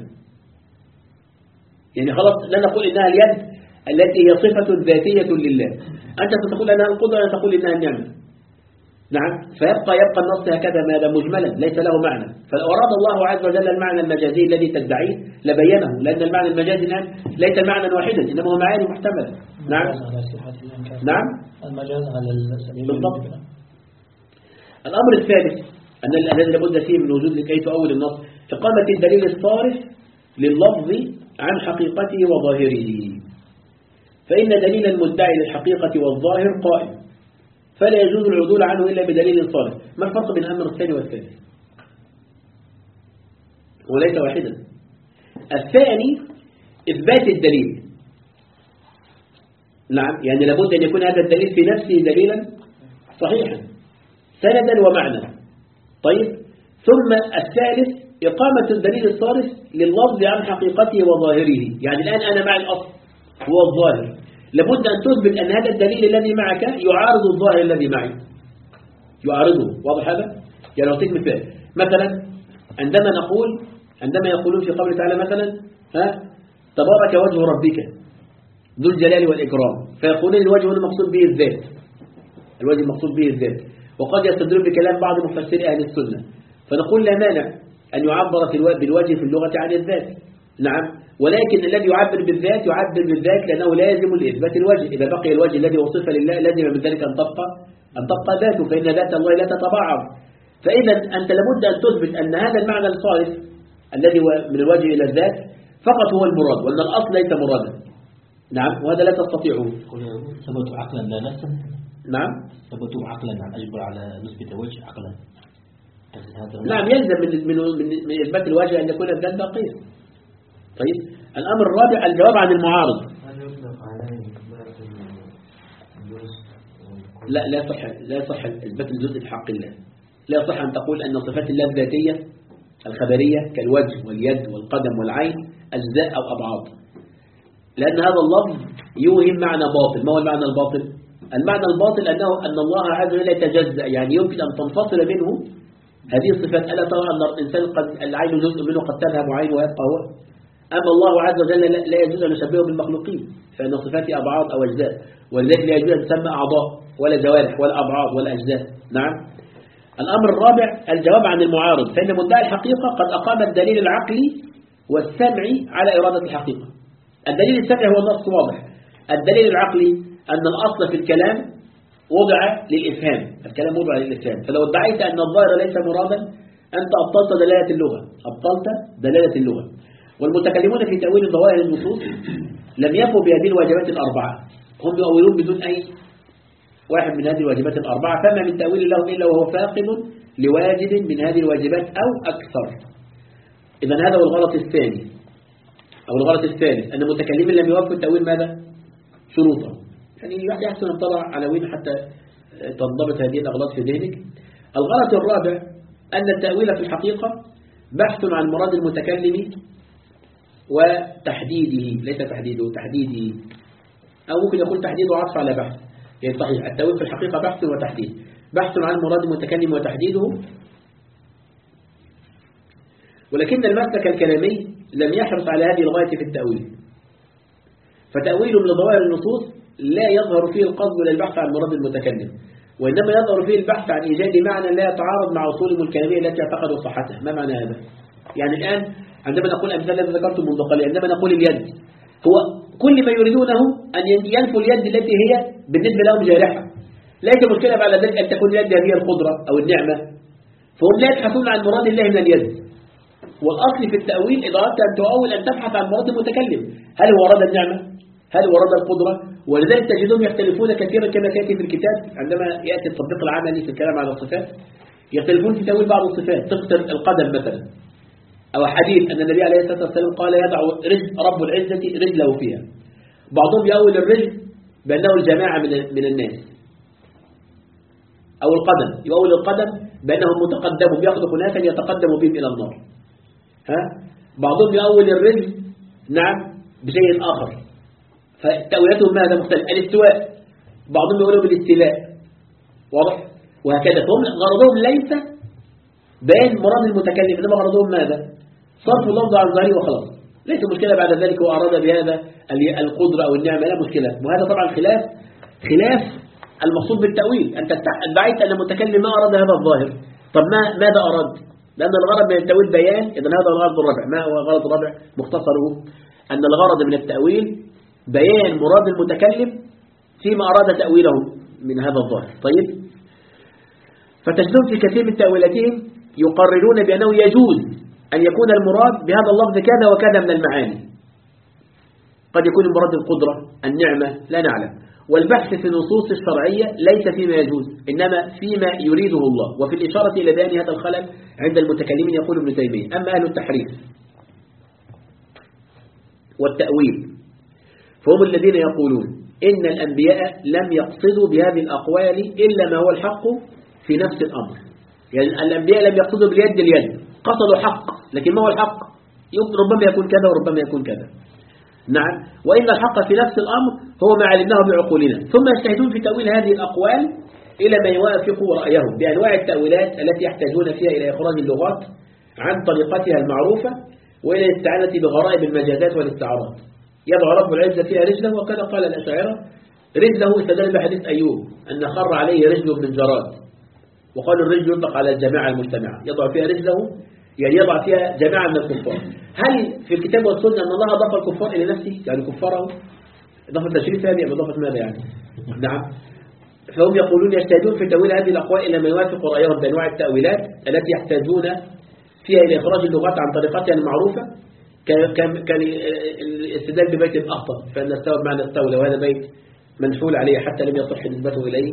يعني خلاص لا نقول إنها اليد التي هي صفة ذاتية لله، أنت ستقول أنها القدرة، أنا تقول إنها النعمة. نعم، فيبقى يبقى النص هكذا ماذا؟ مجملا ليس له معنى. فلو أراد الله عز وجل المعنى المجازي الذي تدعيه لبينه، لأن المعنى المجازي الآن ليس معنى واحدا إنما هو معاني محتملة. نعم نعم المجاز على السبيل بالضبط. الأمر الثالث أن الذي لابد فيه من وجود لكي تؤول النص إقامة الدليل الصارف لللفظ عن حقيقته وظاهره، فإن دليل المدعي للحقيقة والظاهر قائم فلا يجوز العدول عنه إلا بدليل صالح. ما الفرق بين الأمر الثاني والثالث؟ وليس واحدا. الثاني إثبات الدليل، نعم، يعني لابد أن يكون هذا الدليل في نفسه دليلا صحيحا سندا ومعنى. طيب، ثم الثالث إقامة الدليل الصارف لللفظ عن حقيقته وظاهره، يعني الآن أنا مع الأصل هو الظاهر، لابد أن تثبت أن هذا الدليل الذي معك يعارض الظاهر الذي معي، يعارضه. واضح هذا؟ يعني لو تكمل فيه مثلا عندما نقول عندما يقولون في قوله تعالى مثلا ها تبارك وجه ربك ذو الجلال والإكرام، فيقولون الوجه هنا المقصود به الذات، الوجه المقصود به الذات، وقد يستدلون بكلام بعض مفسري أهل السنة، فنقول لا مانع أن يعبر في بالوجه في اللغة عن الذات، نعم، ولكن الذي يعبر بالذات يعبر بالذات لأنه لازم لإثبات الوجه. إذا بقي الوجه الذي وصف لله لازم من ذلك أن تبقى أن تبقى ذاته، فإن ذات الله لا تتبعض. فإذا أنت لابد أن تثبت أن هذا المعنى الصارف الذي من الوجه إلى الذات فقط هو المراد، وأن الأصل ليس مرادا. نعم، وهذا لا تستطيعه. ثبت عقلا لا نفسا. نعم، ثبت عقلا عن أجبر على نسبة الوجه عقلا. نعم، يلزم من من من إثبات الوجه أن يكون الذات باقية. طيب، الأمر الرابع الجواب عن المعارض. لا لا يصح لا يصح إثبات الجزء في حق الله. لا يصح أن تقول أن صفات الله الذاتية الخبرية كالوجه واليد والقدم والعين أجزاء أو أبعاد، لأن هذا اللفظ يوهم معنى باطل. ما هو المعنى الباطل؟ المعنى الباطل أنه أن الله عز وجل يتجزأ، يعني يمكن أن تنفصل منه هذه الصفات. ألا ترى أن الإنسان قد العين جزء منه قد تذهب عين ويبقى هو؟ أما الله عز وجل لا يجوز أن نشبهه بالمخلوقين، فإن صفاته أبعاد أو أجزاء، ولذلك لا يجوز أن تسمى أعضاء ولا جوارح ولا أبعاد ولا أجزاء. نعم. الأمر الرابع الجواب عن المعارض، فإن مدعي الحقيقة قد أقام الدليل العقلي والسمعي على إرادة الحقيقة. الدليل السمعي هو النص واضح. الدليل العقلي أن الأصل في الكلام وضع للإفهام، الكلام وضع للإفهام، فلو ادعيت أن الظاهر ليس مرادا أنت أبطلت دلالة اللغة، أبطلت دلالة اللغة. والمتكلمون في تأويل ظواهر النصوص لم يفوا بهذه الواجبات الأربعة، هم يؤولون بدون أي واحد من هذه الواجبات الأربعة، فما من تأويل لهم إلا وهو فاقد لواجب من هذه الواجبات أو أكثر. إذن هذا هو الغلط الثاني أو الغلط الثالث، أن المتكلمين لم يوفوا التأويل ماذا؟ شروطا. يعني يحسن أن تضع عناوين حتى تنضبط هذه الأغلاط في ذهنك. الغلط الرابع أن التأويل في الحقيقة بحث عن مراد المتكلم وتحديده، ليس تحديده، تحديده، أو ممكن يقول تحديده عطف على بحث. يعني صحيح، التأويل في الحقيقة بحث وتحديد، بحث عن مراد المتكلم وتحديده. ولكن المسلك الكلامي لم يحرص على هذه الغاية في التأويل، فتأويل لظواهر النصوص لا يظهر فيه القصد للبحث عن مراد المتكلم، وإنما يظهر فيه البحث عن إيجاد معنى لا يتعارض مع أصولهم الكلامية التي اعتقدوا صحتها. ما معنى هذا؟ يعني الآن عندما نقول أمثال الذي ذكرته منذ قليل، عندما نقول اليد، هو كل ما يريدونه أن ينفوا اليد التي هي بالنسبة لهم جارحة. ليس مشكلة بعد ذلك أن تكون اليد هي القدرة أو النعمة، فهم لا يبحثون عن مراد الله من اليد. والأصل في التأويل إذا أردت أن تؤول أن تبحث عن مراد المتكلم، هل هو أراد النعمة؟ هل هو أراد القدرة؟ ولذلك تجدهم يختلفون كثيرا كما كاتب في الكتاب عندما يأتي التطبيق العملي في الكلام على الصفات، يختلفون في تأويل بعض الصفات. تقتل القدم مثلا، أو حديث أن النبي عليه الصلاة والسلام قال يدع رجل رب العزة رجله فيها. بعضهم يأول الرجل بأنه الجماعة من الناس، أو القدم يأول القدم بأنهم متقدمون يخلق ناسا يتقدم بهم إلى النار. ها؟ بعضهم يأول الرجل نعم بشيء آخر، فتأويلاتهم ماذا مختلف. الاستواء بعضهم يقولوا بالاستيلاء، واضح؟ وهكذا. فهم غرضهم ليس بيان مراد المتكلم، إنما غرضهم ماذا؟ صرف اللفظ عن ظاهره وخلاص. ليس مشكلة بعد ذلك هو أراد بهذا القدرة أو النعمة، لا مشكلة. وهذا طبعا خلاف خلاف المقصود بالتأويل. أنت ادعيت أن المتكلم ما أراد هذا الظاهر، طب ما ماذا أراد؟ لأن الغرض من التأويل بيان. إذن هذا الغرض الرابع. ما هو الغرض الرابع؟ مختصره أن الغرض من التأويل بيان مراد المتكلم فيما أراد تأويله من هذا الظاهر. طيب، فتجدون في كثير من تأويلاتهم يقررون بأنه يجوز أن يكون المراد بهذا اللفظ كذا وكذا من المعاني. قد يكون المراد القدرة، النعمة، لا نعلم. والبحث في النصوص الشرعية ليس فيما يجوز، إنما فيما يريده الله. وفي الإشارة إلى بيان هذا الخلل عند المتكلمين يقول ابن تيمية. أما أهل التحريف والتأويل فهم الذين يقولون إن الأنبياء لم يقصدوا بهذه الأقوال إلا ما هو الحق في نفس الأمر. يعني الأنبياء لم يقصدوا باليد اليد، قصدوا حق، لكن ما هو الحق؟ ربما يكون كذا وربما يكون كذا. نعم. وإن الحق في نفس الأمر هو ما علمناه بعقولنا. ثم يجتهدون في تأويل هذه الأقوال إلى ما يوافق رأيهم بأنواع التأويلات التي يحتاجون فيها إلى إخراج اللغات عن طريقتها المعروفة وإلى الاستعانة بغرائب المجازات والاستعارات. يضع رب العزة فيها رجله، وكذا قال الأشاعرة رجله استدل بحديث أيوب أن خر عليه رجل من جراد، وقال الرجل يطلق على الجماعة المجتمعة، يضع فيها رجله يعني يضع فيها جماعة من الكفار. هل في الكتاب والسنة أن الله أضاف الكفار إلى نفسه يعني كفاره؟ إضافة تشريف هذه أم إضافة ماذا يعني؟ نعم. فهم يقولون يجتهدون في تأويل هذه الأقوال إلى ما يوافق رأيهم بأنواع التأويلات التي يحتاجون فيها إلى إخراج اللغات عن طريقتها المعروفة، كان الاستدلال ببيت الأخطر فإن استوى بمعنى استولى، وهذا بيت منحول عليه حتى لم يصح نسبته إليه.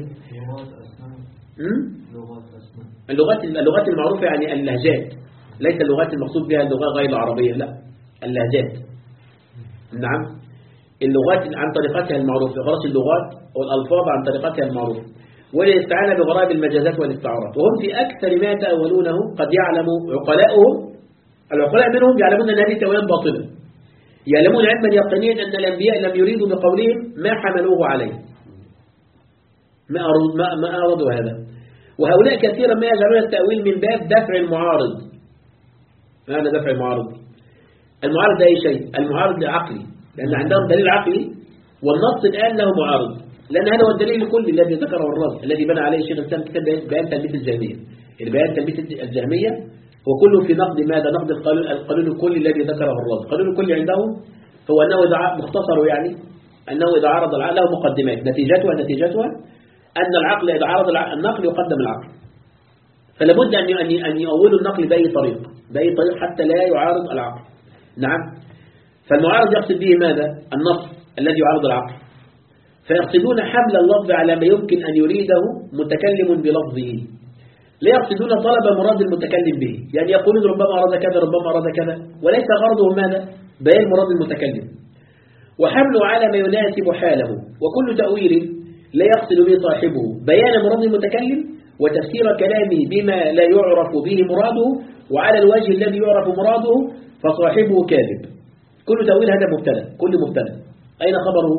اللغات اللغات المعروفة يعني اللهجات، ليس اللغات المقصود بها اللغة غير العربية، لا اللهجات. نعم، اللغات عن طريقتها المعروفة، إخراج اللغات والألفاظ عن طريقتها المعروفة، والاستعانة بغرائب المجازات والاستعارات. وهم في أكثر ما يتأولونه قد يعلم عقلاؤهم، العقلاء منهم يعلمون أن هذه تأويلات باطلة، يعلمون علما يقينيا أن الأنبياء لم يريدوا بقولهم ما حملوه عليه، ما أرادوا ما, ما أرادوا هذا. وهؤلاء كثيرا ما يجعلون التأويل من باب دفع المعارض. ماذا دفع المعارض؟ المعارض ده أي شيء، المعارض عقلي، لأن عندهم دليل عقلي والنص الآن له معارض، لأن هذا هو الدليل الكلي الذي ذكره الرازي الذي بنى عليه شيخ الإسلام كتاب بيان تلبيس الجهمية. البيان تلبيس الجهمية هو كله في نقد ماذا؟ نقد القانون القانون الكلي الذي ذكره الرازي. القانون الكلي عندهم هو أنه إذا مختصر يعني أنه إذا عرض العقل له مقدمات، نتيجتها نتيجتها أن العقل إذا عرض النقل يقدم العقل، فلا بد أن أن يؤولوا النقل بأي طريق بأي طريق حتى لا يعارض العقل. نعم. فالمعارض يقصد به ماذا؟ النص الذي يعارض العقل، فيقصدون حمل اللفظ على ما يمكن أن يريده متكلم بلفظه، لا يقصدون طلب مراد المتكلم به، يعني يقولون ربما أراد كذا ربما أراد كذا، وليس غرضهم ماذا؟ بيان مراد المتكلم، وحمله على ما يناسب حاله. وكل تأويل لا يقصد به صاحبه بيان مراد المتكلم وتفسير كلامه بما لا يعرف به مراده وعلى الوجه الذي يعرف مراده فصاحبه كاذب. كل تأويل هذا مبتدا، كل مبتدا أين خبره؟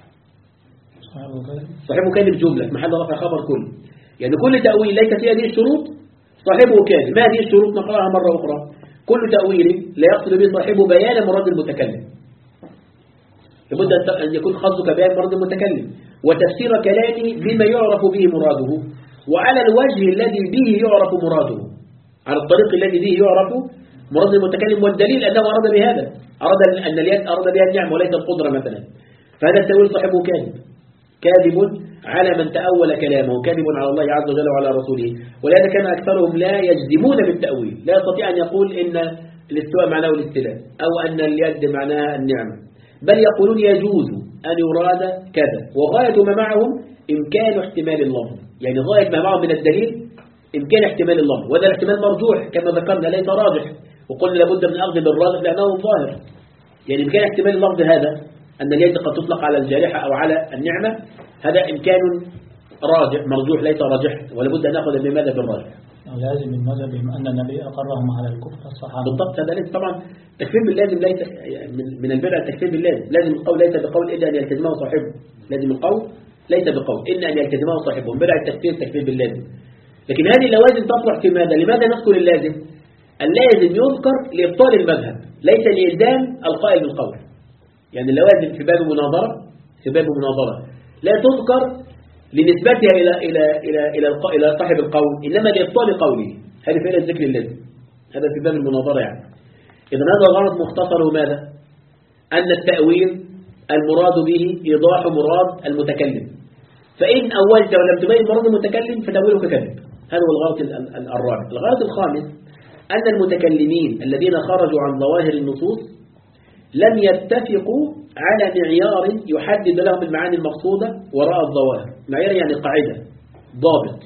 صاحبه كاذب جملة محل رفع خبر كل، يعني كل تأويل ليس فيه هذه الشروط صاحبه كاذب. ما هذه الشروط؟ نقرأها مرة أخرى. كل تأويل لا يقصد به صاحبه بيان مراد المتكلم، لابد أن يكون خاصك بيان مراد المتكلم وتفسير كلامه بما يعرف به مراده وعلى الوجه الذي به يعرف مراده، على الطريق الذي به يعرف مراد المتكلم. والدليل أنه أراد بهذا، أراد أن اليد أراد بها النعم وليس القدرة مثلا. فهذا التأويل صاحبه كاذب، كاذب على من تأول كلامه، كاذب على الله عز وجل وعلى رسوله. ولهذا كان أكثرهم لا يجزمون بالتأويل، لا يستطيع أن يقول إن الاستواء معناه الاستلاء أو أن اليد معناها النعمة، بل يقولون يجوز أن يراد كذا، وغاية ما معهم إمكان احتمال اللفظ، يعني غاية ما معهم من الدليل إمكان احتمال اللفظ، وهذا الاحتمال مرجوح كما ذكرنا ليس راجح، وقلنا لابد من الأخذ بالراجح لأنه ظاهر. يعني إمكان احتمال اللفظ هذا أن اليد قد تطلق على الجارحة أو على النعمة، هذا إمكان راجح مرجوح ليس راجح، ولابد أن نأخذ بماذا بالراجح. لازم من مذهبهم أن النبي أقرهم على الكفر الصحابة. بالضبط، هذا ليس طبعا التكفير باللازم ليس من البدع. التكفير باللازم لازم القول ليس بقول إلا أن يلتزمه صاحبه، لازم القول ليس بقول إلا أن يلتزمه صاحبه. من بدع التكفير التكفير باللازم. لكن هذه اللوازم تصلح في ماذا؟ لماذا نذكر اللازم؟ اللازم يذكر لإبطال المذهب ليس لإلزام القائل بالقول. يعني اللوازم في باب المناظرة في باب المناظرة لا تذكر لنسبتها إلى إلى إلى إلى إلى صاحب القول، إنما لإبطال قوله. هذا فعل الذكر اللازم، هذا في باب المناظرة يعني. إذا هذا الغرض مختصر ماذا؟ أن التأويل المراد به إيضاح مراد المتكلم، فإن أولت ولم تبين مراد المتكلم فتأويلك كذب. هذا هو الغرض الرابع. الغرض الخامس أن المتكلمين الذين خرجوا عن ظواهر النصوص لم يتفقوا على معيار يحدد لهم المعاني المقصودة وراء الظواهر. معيار يعني قاعدة ضابط،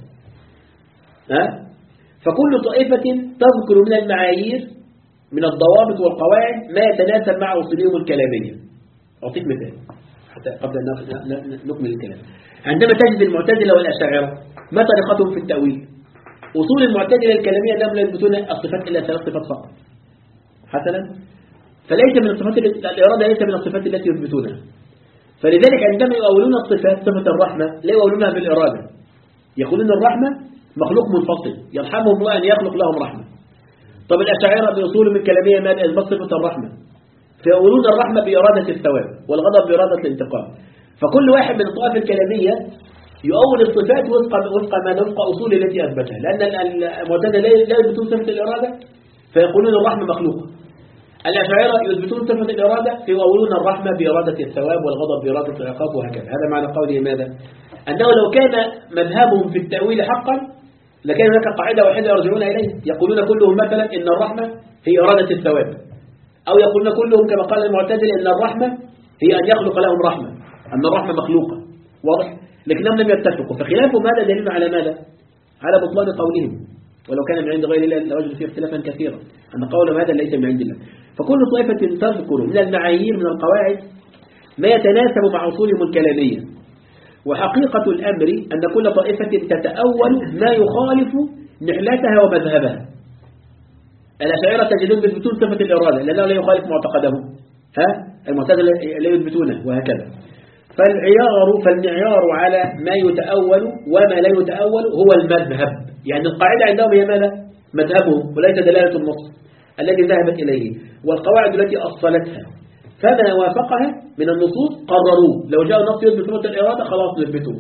ها؟ فكل طائفة تذكر من المعايير من الضوابط والقواعد ما يتناسب مع أصولهم الكلامية. أعطيك مثال حتى قبل أن نكمل الكلام. عندما تجد المعتزلة والأشاعرة ما طريقتهم في التأويل؟ أصول المعتزلة الكلامية أنهم لا يثبتون الصفات إلا ثلاث صفات فقط حسنا، فليس من الصفات الإرادة ليس من الصفات التي يثبتونها. فلذلك عندما يؤولون الصفات صفة الرحمة لا يؤولونها بالإرادة، يقولون الرحمة مخلوق منفصل يرحمهم الله أن يخلق لهم رحمة. طب الأشاعرة بأصول من كلامية ماذا إثبات صفة الرحمة، فيقولون الرحمة بإرادة الثواب والغضب بإرادة الانتقام. فكل واحد من الطوائف الكلامية يؤول الصفات وفق وفق ما وفق أصول التي أثبتها، لأن المعتزلة لا يثبتون صفة الإرادة فيقولون الرحمة مخلوقة. الأشاعرة يثبتون صفة الإرادة فيؤولون الرحمة بإرادة الثواب والغضب بإرادة العقاب وهكذا. هذا معنى قوله ماذا؟ أنه لو كان مذهبهم في التأويل حقا لكان هناك قاعدة واحدة يرجعون إليها، يقولون كلهم مثلا إن الرحمة هي إرادة الثواب، أو يقولون كلهم كما قال المعتزلة إن الرحمة هي أن يخلق لهم رحمة، أن الرحمة مخلوقة. واضح؟ لكنهم لم يتفقوا، فخلافهم هذا دليل على ماذا؟ على بطلان قولهم، ولو كان من عند غير الله لوجدوا فيه اختلافا كثيرا، أن قولهم هذا ليس من عند الله. فكل طائفة تذكر من المعايير من القواعد ما يتناسب مع أصولهم الكلامية، وحقيقة الأمر أن كل طائفة تتأول ما يخالف نحلتها ومذهبها. الأشاعرة تجدون يثبتون صفة الإرادة لأنه لا يخالف معتقدهم، ها المعتزلة لا يثبتونه وهكذا. فالعيار فالمعيار على ما يتأول وما لا يتأول هو المذهب، يعني القاعدة عندهم هي ماذا؟ مذهبهم وليس دلالة النص الذي ذهبت إليه، والقواعد التي أصلتها فما وافقها من النصوص قرروه. لو جاء نص يثبت صفة الإرادة خلاص نثبته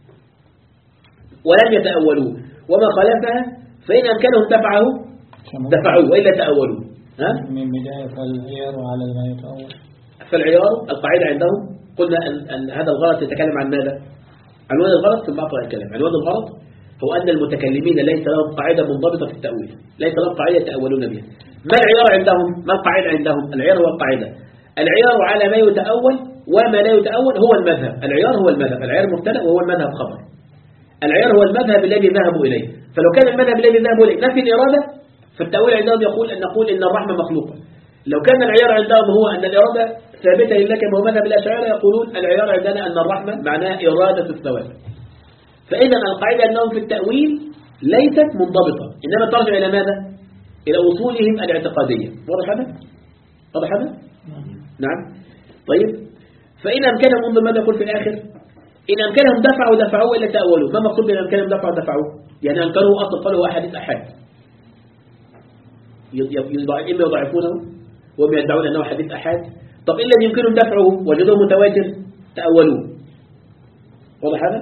ولم يتأولوه، وما خالفها فإن أمكنهم دفعه دفعوه وإلا تأولوا. ها؟ من بداية فالعيار على ما يتأول. فالعيار القاعدة عندهم قلنا أن, أن هذا الغلط يتكلم عن ماذا؟ عنوان الغلط ثم أقرأ الكلام. عنوان الغلط هو أن المتكلمين ليس لهم قاعدة منضبطة في التأويل، ليس لهم قاعدة يتأولون بها. ما العيار عندهم؟ ما القاعدة عندهم؟ العيار هو القاعدة. العيار على ما يتأول وما لا يتأول هو المذهب. العيار هو المذهب، العيار مبتدأ وهو المذهب خبر. العيار هو المذهب الذي ذهبوا إليه، فلو كان المذهب الذي ذهبوا إليه نفي الإرادة فالتأويل عندهم يقول أن نقول إن الرحمة مخلوقة. لو كان العيار عندهم هو أن الإرادة ثابتة لله كما هو مذهب الأشاعرة يقولون العيار عندنا أن الرحمة معناها إرادة الثواب. فإذا القاعدة أنهم في التأويل ليست منضبطة، إنما ترجع إلى ماذا؟ إلى أصولهم الاعتقادية. واضح هذا؟ واضح هذا؟ نعم. طيب فإن أمكنهم انظر ماذا يقول في الآخر؟ إن أمكنهم دفعوا دفعوا إلا تأولوا. ما مقصود بإن أمكنهم دفعوا دفعوا؟ يعني أنكروا أصل قالوا أحاديث أحد، إما يضعفونه وهم يدعون أنه حديث أحد. طب إلا يمكنهم دفعه وجدوه متواتر تأولوه. واضح هذا؟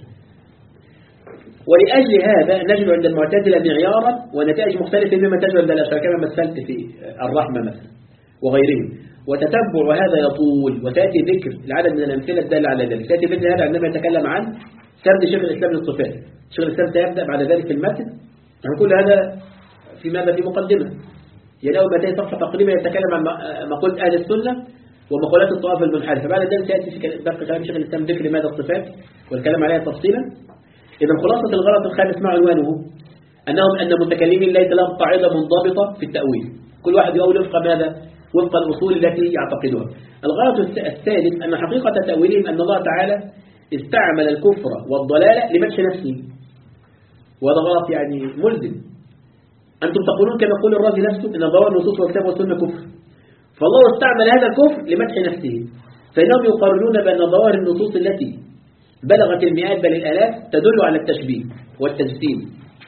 ولأجل هذا نجد عند المعتزلة معيارا ونتائج مختلفة مما تجد عند الأشاعرة كما مثلت في الرحمة مثلا وغيرهم. وتتبع هذا يطول، وتأتي ذكر العدد من الأمثلة الدالة على ذلك. تأتي ذكر هذا عندما يتكلم عن سرد شيخ الإسلام للصفات. شيخ الإسلام سيبدأ بعد ذلك في المتن عن كل هذا في ماذا؟ في مقدمة. يعني أول ما تأتي صفحة تقريبا يتكلم عن مقولة أهل السنة ومقولات الطوائف المنحرفة. بعد ذلك سيأتي في كلام شيخ الإسلام ذكر ماذا الصفات والكلام عليها تفصيلا. إذا خلاصة الغلط الخامس مع عنوانه أنهم أن المتكلمين ليس لهم قاعدة منضبطة في التأويل، كل واحد يؤول وفق ماذا؟ وفق الأصول التي يعتقدها. الغلط الثالث أن حقيقة تأويلهم أن الله تعالى استعمل الكفر والضلال لمدح نفسه، وهذا غلط يعني ملزم. أنتم تقولون كما يقول الرازي نفسه إن ظواهر النصوص والكتاب والسنة كفر، فالله استعمل هذا الكفر لمدح نفسه. فإنهم يقررون بأن ظواهر النصوص التي بلغت المئات بل الآلاف تدل على التشبيه والتجسيم،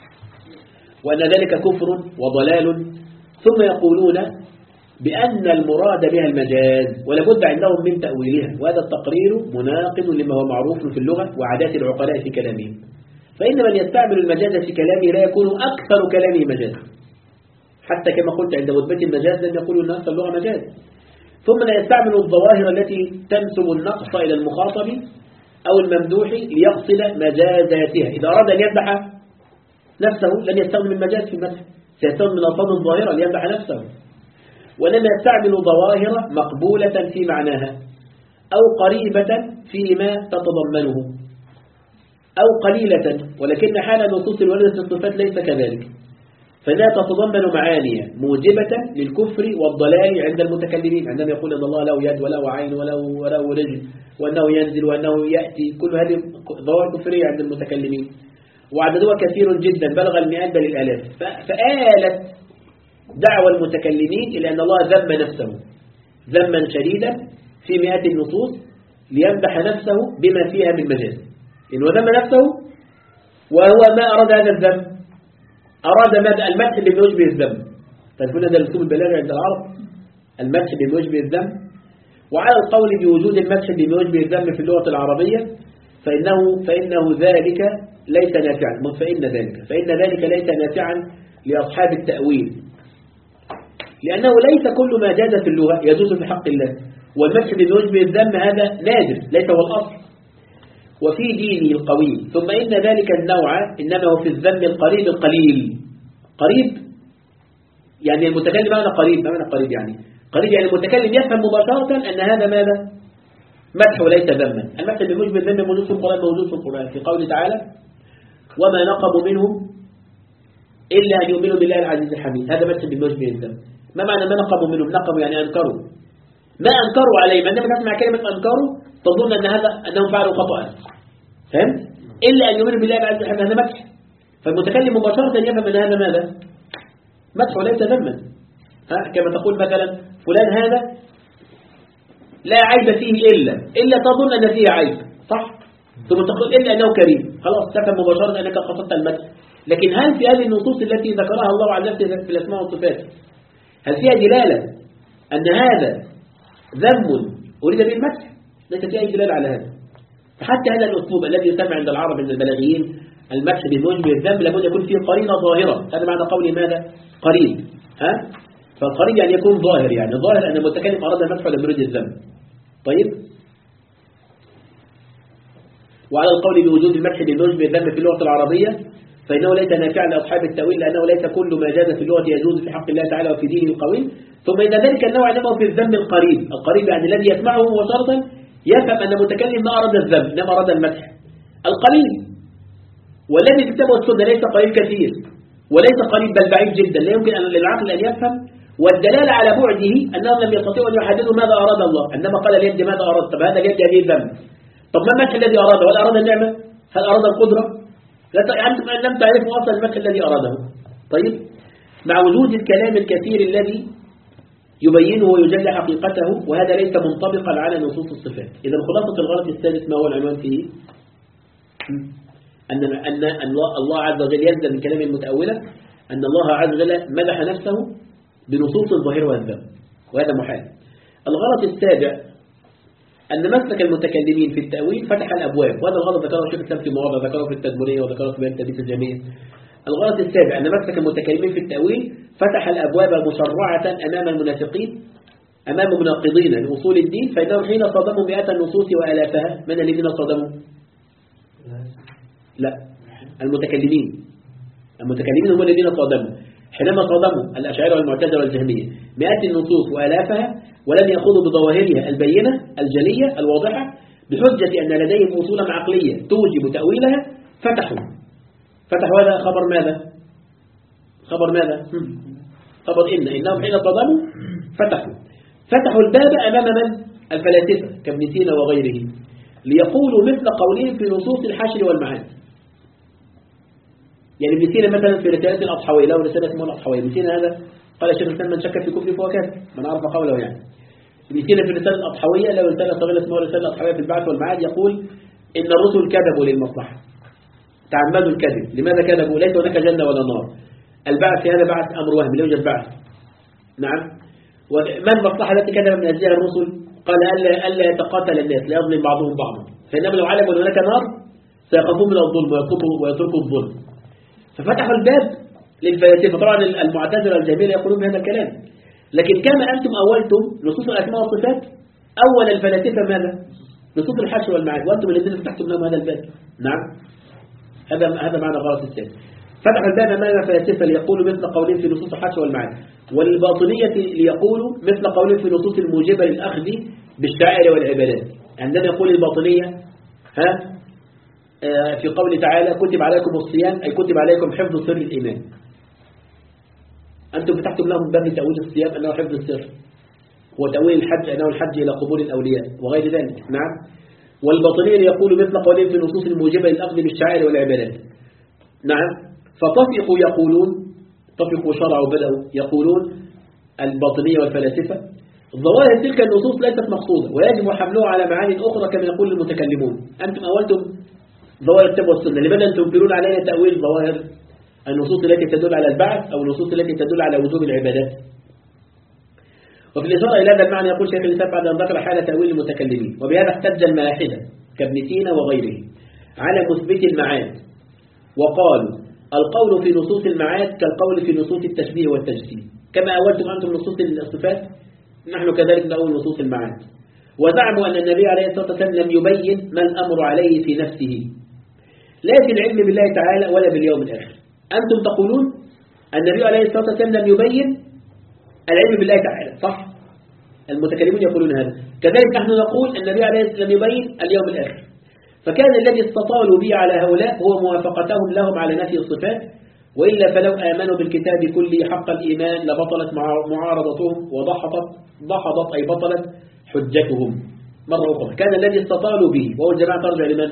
وأن ذلك كفر وضلال. ثم يقولون بأن المراد بها المجاز ولا بد عندهم من تأويلها، وهذا التقرير مناقض لما هو معروف في اللغة وعادات العقلاء في كلامهم. فإن من يستعمل المجاز في كلامه لا يكون أكثر كلامه مجاز، حتى كما قلت عند وثبة المجاز لن يقولوا أن أكثر اللغة مجاز. ثم لا يستعمل الظواهر التي تنسب النقص إلى المخاطب أو الممدوح ليقصد مجازاتها. إذا أراد أن يمدح نفسه لن يستخدم المجاز في المدح، سيستخدم من الألفاظ الظاهرة ليمدح نفسه. ولما يستعمل ظواهر مقبولة في معناها أو قريبة فيما تتضمنه أو قليلة، ولكن حال النصوص الواردة في الصفات ليس كذلك، فإنها تتضمن معاني موجبة للكفر والضلال عند المتكلمين. عندما يقول أن الله له يد وله عين وله, وله رجل وأنه ينزل وأنه يأتي، كل هذه ظواهر كفرية عند المتكلمين، وعددها كثير جدا بلغ المئات بل الآلاف. فآلت دعوى المتكلمين إلى أن الله ذم نفسه ذما شديدا في مئات النصوص، ليمدح نفسه بما فيها من مجاز، إنه ذم نفسه وهو ما أراد هذا الذم، أراد المدح بما يشبه الذم. فيكون هذا الأسلوب البلاغي عند العرب، المدح بما يشبه الذم. وعلى القول بوجود المدح بما يشبه الذم في اللغة العربية فإنه, فإنه ذلك ليس نافعا، فإن ذلك فإن ذلك ليس نافعا لأصحاب التأويل، لأنه ليس كل ما جاز في اللغة يجوز في حق الله، والمدح بما يشبه الذم هذا نادر ليس هو الأصل. وفي دينه القوي. ثم إن ذلك النوع إنما هو في الذم القريب القليل. قريب يعني المتكلم معنى قريب، ما معنى قريب يعني قريب يعني المتكلم يفهم مباشرة أن هذا ماذا مدح وليس ذما. المدح بمجمل الذم موجود في القرآن، موجود في القرآن في قوله تعالى وما نقموا منهم إلا أن يؤمنوا بالله العزيز الحميد، هذا مدح بمجمل الذم. ما معنى ما نقموا منهم؟ نقموا يعني أنكروا، ما أنكروا عليه. ما عندما تسمع كلمة أنكروا تظن أن هذا أنهم فعلوا خطأ، فهمت؟ إلا أن يؤمنوا بالله العزيز الحميد، هذا مدح. فالمتكلم مباشرة يفهم أن هذا ماذا مدح وليس ذما. ها كما تقول مثلا فلان هذا لا عيب فيه إلا إلا تظن أن فيه عيب، صح؟ ثم تقول إلا أنه كريم، خلاص تفهم مباشرة أنك قصدت المدح. لكن هل في هذه النصوص التي ذكرها الله عز وجل في الأسماء والصفات هل فيها دلالة أن هذا ذم أريد به المدح؟ ليس فيها أي دلالة على هذا. فحتى هذا الأسلوب الذي يسمى عند العرب عند البلاغيين المدح بموجب الذم لابد يكون فيه قرينة ظاهرة. هذا معنى قولي ماذا؟ قرين. ها؟ فالقرين يعني يكون ظاهر، يعني ظاهر أن المتكلم أراد المدح ولم يرد الذم. طيب، وعلى القول بوجود المدح بموجب الذم في اللغة العربية فإنه ليس نافعا لأصحاب التأويل، لأنه ليس كل ما جاز في اللغة يجوز في حق الله تعالى وفي دينه القويم. ثم إن ذلك النوع إنما في الذم القريب. القريب يعني الذي يسمعه مباشرة يفهم أن المتكلم ما أراد الذم إنما أراد المدح. القليل والذي في الكتاب والسنة ليس قليل كثير وليس قريب بل بعيد جدا، لا يمكن أن للعقل أن يفهم. والدلالة على بعده أنهم لم يستطيعوا أن يحددوا ماذا أراد الله، إنما قال اليد ماذا أراد. طب هذا اليد يعني الذم. طب ما المدح الذي أراده؟ هل أراد النعمة؟ هل أراد القدرة؟ أنتم لم تعرفوا أصل المدح الذي أراده. طيب، مع وجود الكلام الكثير الذي يبينه ويجلى حقيقته، وهذا ليس منطبقا على نصوص الصفات. إذا خلاصة الغلط الثالث ما هو العنوان فيه؟ أن أن الله عز وجل يلزم من كلام المتأولة أن الله عز وجل مدح نفسه بنصوص الظاهر والذم، وهذا محال. الغلط السابع أن مسلك المتكلمين في التأويل فتح الأبواب، وهذا الغلط ذكره الشيخ الإسلام في مواضع، ذكره في التدمرية وذكره في بيان التدريس الجامعي. الغلط السابع أن مسلك المتكلمين في التأويل فتح الأبواب مشرعة أمام المنافقين أمام مناقضين لأصول الدين، فإنهم حين صدموا مئات النصوص وآلافها من الذين صدموا؟ لا، المتكلمين. المتكلمين هم الذين صدموا حينما صدموا الأشاعرة والمعتزلة والجهمية مئات النصوص وآلافها ولم يأخذوا بظواهرها البينة الجلية الواضحة بحجة أن لديهم أصولا عقلية توجب تأويلها، فتحوا فتحوا هذا خبر ماذا؟ خبر ماذا؟ خبر إن إنهم حين صدموا فتحوا فتحوا الباب أمام من؟ الفلاسفة كابن سينا وغيره ليقولوا مثل قولهم في نصوص الحشر والمعاد. يعني ابن سينا مثلا في رسالة الأضحوية، له رسالة اسمها الأضحوية. ابن سينا هذا قال الشيخ الإسلام من شك في كفر فهو كافر، من عرف قوله يعني. ابن سينا في رسالة الأضحوية له رسالة صغيرة اسمها رسالة الأضحوية في البعث والمعاد، يقول إن الرسل كذبوا للمصلحة، تعمدوا الكذب. لماذا كذبوا؟ ليس هناك جنة ولا نار. البعث هذا بعث أمر وهم، لا يوجد بعث. نعم. وما المصلحة التي كذب من أجلها الرسل؟ قال ألا ألا يتقاتل الناس، لا يظلم بعضهم بعضا، فإنما لو علموا أن هناك نار سيخافون من الظلم ويتركوا الظلم. ففتحوا الباب للفلاسفة. طبعا المعتزلة والجهمية يقولون بهذا الكلام، لكن كما أنتم أولتم نصوص الأسماء والصفات أول الفلاسفة ماذا؟ نصوص الحشر والمعاد، وأنتم الذين فتحتم لهم هذا الباب. نعم، هذا هذا معنى غلط الثاني. فتح الباب أمام الفلاسفة ليقولوا مثل قولهم في نصوص الحشر والمعاد، وللباطنية ليقولوا مثل قولهم في نصوص الموجبة للأخذ بالشعائر والعبادات. عندما يقول الباطنية ها في قول تعالى كتب عليكم الصيام، أي كتب عليكم حفظ سر الإيمان. أنتم فتحتم لهم باب تأويل الصيام أنه حفظ السر، وتأويل الحج أنه الحج إلى قبور الأولياء وغير ذلك. نعم. والباطنية يقول مثل قولهم في النصوص الموجبة للأخذ بالشعائر والعبادات. نعم. فطفقوا يقولون، طفقوا شرعوا بدأوا يقولون الباطنية والفلاسفة ظواهر تلك النصوص ليست مقصودة ويجب حملها على معاني أخرى كما يقول المتكلمون. أنتم أولتم ظواهر الكتاب والسنة، لماذا تنكرون علينا تأويل ظواهر النصوص التي تدل على البعث أو النصوص التي تدل على وجوب العبادات؟ وفي الإشارة إلى هذا المعنى يقول شيخ الإسلام بعد أن ذكر حال تأويل المتكلمين، وبهذا احتج الملاحدة كابن سينا وغيره على مثبت المعاد، وقالوا القول في نصوص المعاد كالقول في نصوص التشبيه والتجسيم، كما أولتم أنتم نصوص الصفات نحن كذلك نقول نصوص المعاد. وزعموا أن النبي عليه الصلاة والسلام لم يبين ما الأمر عليه في نفسه لا في العلم بالله تعالى ولا باليوم الآخر. أنتم تقولون النبي عليه الصلاة والسلام لم يبين العلم بالله تعالى، صح؟ المتكلمون يقولون هذا. كذلك نحن نقول النبي عليه الصلاة والسلام لم يبين اليوم الآخر. فكان الذي استطالوا به على هؤلاء هو موافقتهم لهم على نفي الصفات، وإلا فلو آمنوا بالكتاب كله حق الإيمان لبطلت معارضتهم وضحضت ضحضت أي بطلت حجتهم مرة أخرى. كان الذي استطالوا به وهو الجماعة ترجع لمن؟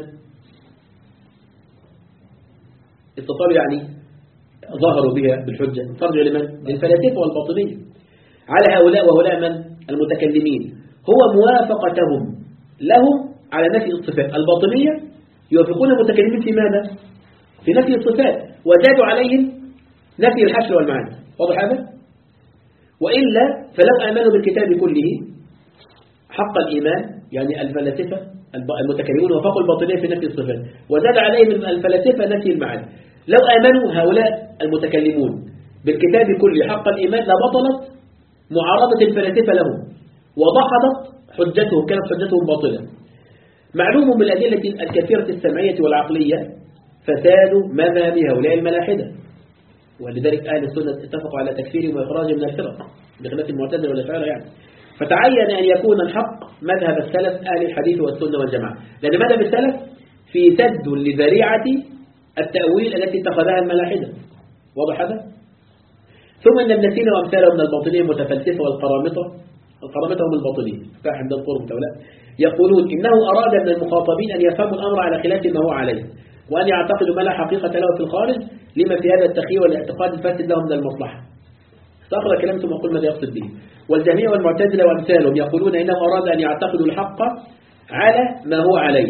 استطالوا يعني ظهروا بها بالحجة، ترجع لمن؟ للفلاسفة والباطنية على هؤلاء، وهؤلاء من؟ المتكلمين. هو موافقتهم لهم على نفي الصفات. الباطنية يوافقون المتكلمين في ماذا؟ في نفي الصفات، وزادوا عليهم نفي الحشر والمعاني. واضح هذا؟ وإلا فلو آمنوا بالكتاب كله حق الإيمان، يعني الفلاسفة المتكلمون وفقوا الباطنية في نفي الصفات، وزاد عليهم الفلاسفة نفي المعاني. لو آمنوا هؤلاء المتكلمون بالكتاب كله حق الإيمان لبطلت معارضة الفلاسفة لهم وضحضت حجتهم، كانت حجتهم باطلة. معلوم بالأدلة الكثيرة السمعية والعقلية فساد مذهب هؤلاء الملاحدة، ولذلك أهل السنة اتفقوا على تكفيرهم وإخراجهم من الفرق بخلاف المعتزلة والأشاعرة يعني. فتعين أن يكون الحق مذهب السلف أهل الحديث والسنة والجماعة، لأن مذهب السلف في سد لذريعة التأويل التي اتخذها الملاحدة. واضح هذا؟ ثم أن ابن سينا وأمثاله من الباطنية المتفلسفة والقرامطة، القرامطة هم الباطنيين فاحم ده القرب ولا يقولون إنه أراد من المخاطبين أن يفهموا الأمر على خلاف ما هو عليه، وأن يعتقدوا ما لا حقيقة له في الخارج لما في هذا التخيير والاعتقاد الفاسد لهم من المصلحة. استقرأ كلام ثم أقول ماذا يقصد به. والجميع والمعتزلة وأمثالهم يقولون إنه أراد أن يعتقدوا الحق على ما هو عليه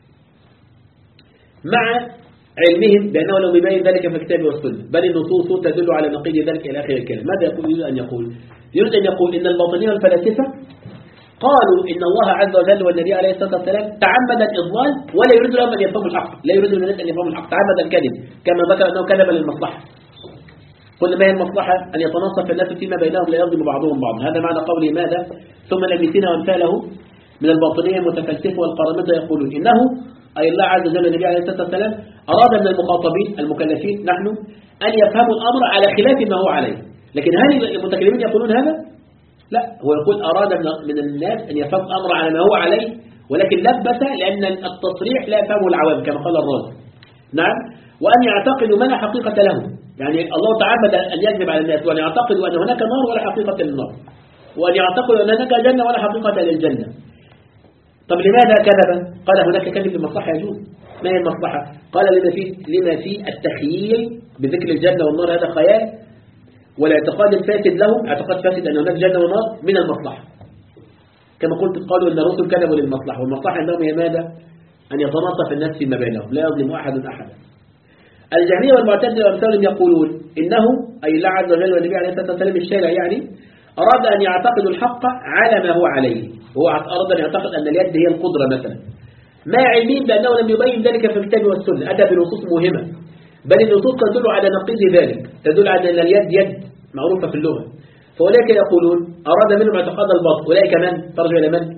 مع علمهم بأنه لو يبين ذلك في الكتاب والسنة، بل النصوص تدل على نقيض ذلك إلى آخر الكلام. ماذا يقول يريد أن يقول؟ يريد أن يقول إن الباطنية والفلاسفة قالوا إن الله عز وجل والنبي عليه الصلاة والسلام تعمد الإضلال ولا يريد لهم أن يفهموا الحق، لا يريد الناس أن يفهموا الحق، تعمد الكذب كما ذكر أنه كذب للمصلحة. قلنا ما هي المصلحة؟ أن يتناصف الناس فيما بينهم لا يظلم بعضهم بعضا. هذا معنى قوله ماذا؟ ثم ابن سينا وامثاله من الباطنية المتفلسفة والقرامطة يقولون إنه أي الله عز وجل النبي عليه الصلاة والسلام أراد من المخاطبين المكلفين نحن أن يفهموا الأمر على خلاف ما هو عليه. لكن هل المتكلمين يقولون هذا؟ لا، هو يقول أراد من الناس أن يفهموا الأمر على ما هو عليه، ولكن لبس لأن التصريح لا يفهمه العوام كما قال الرازي. نعم، وأن يعتقدوا ما لا حقيقة لهم، يعني الله تعمد أن يكذب على الناس، وأن يعتقدوا أن هناك نار ولا حقيقة للنار، وأن يعتقدوا أن هناك جنة ولا حقيقة للجنة. طب لماذا كذب؟ قال هناك كذب للمصلحة يجوز. ما هي المصلحة؟ قال لما في لما في التخييل بذكر الجنة والنار، هذا خيال، والاعتقاد الفاسد لهم اعتقاد فاسد أن هناك جنة ونار من المصلحة. كما قلت قالوا أن الرسل كذبوا للمصلحة، والمصلحة عندهم هي ماذا؟ أن يتناصف الناس فيما بينهم لا يظلم أحد أحدا. الجهمية والمعتزلة وأمثالهم يقولون إنه أي الله عز وجل والنبي عليه الصلاة والسلام الشارع يعني أراد أن يعتقدوا الحق على ما هو عليه. هو أراد أن يعتقد أن اليد هي القدرة مثلا، ما علمين بأنه لم يبين ذلك في الكتاب والسنة، أتى بنصوص مهمة، بل النصوص تدل على نقيض ذلك، تدل على أن اليد يد معروفة في اللغة. فأولئك يقولون أراد منهم اعتقاد الباطل. أولئك من؟ ترجع إلى من؟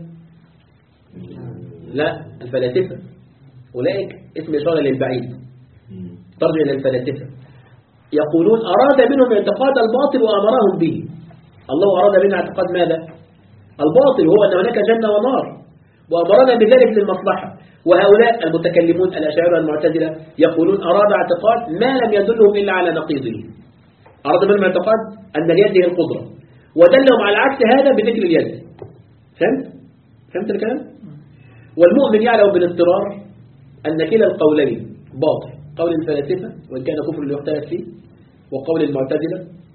لا، الفلاسفة. أولئك اسم إشارة للبعيد، ترجع إلى الفلاسفة. يقولون أراد منهم اعتقاد الباطل وأمرهم به. الله أراد منا اعتقاد ماذا؟ الباطل، هو أن هناك جنة ونار، وأمرنا بذلك للمصلحة. وهؤلاء المتكلمون الأشاعرة والمعتزلة يقولون أراد اعتقاد ما لم يدلهم إلا على نقيضه. أراد منهم اعتقاد أن اليد هي القدرة، ودلهم على عكس هذا بذكر اليد. فهمت؟ فهمت الكلام؟ والمؤمن يعلم بالاضطرار أن كلا القولين باطل، قول الفلاسفة وإن كان كفر يختلف فيه، وقول المعتزلة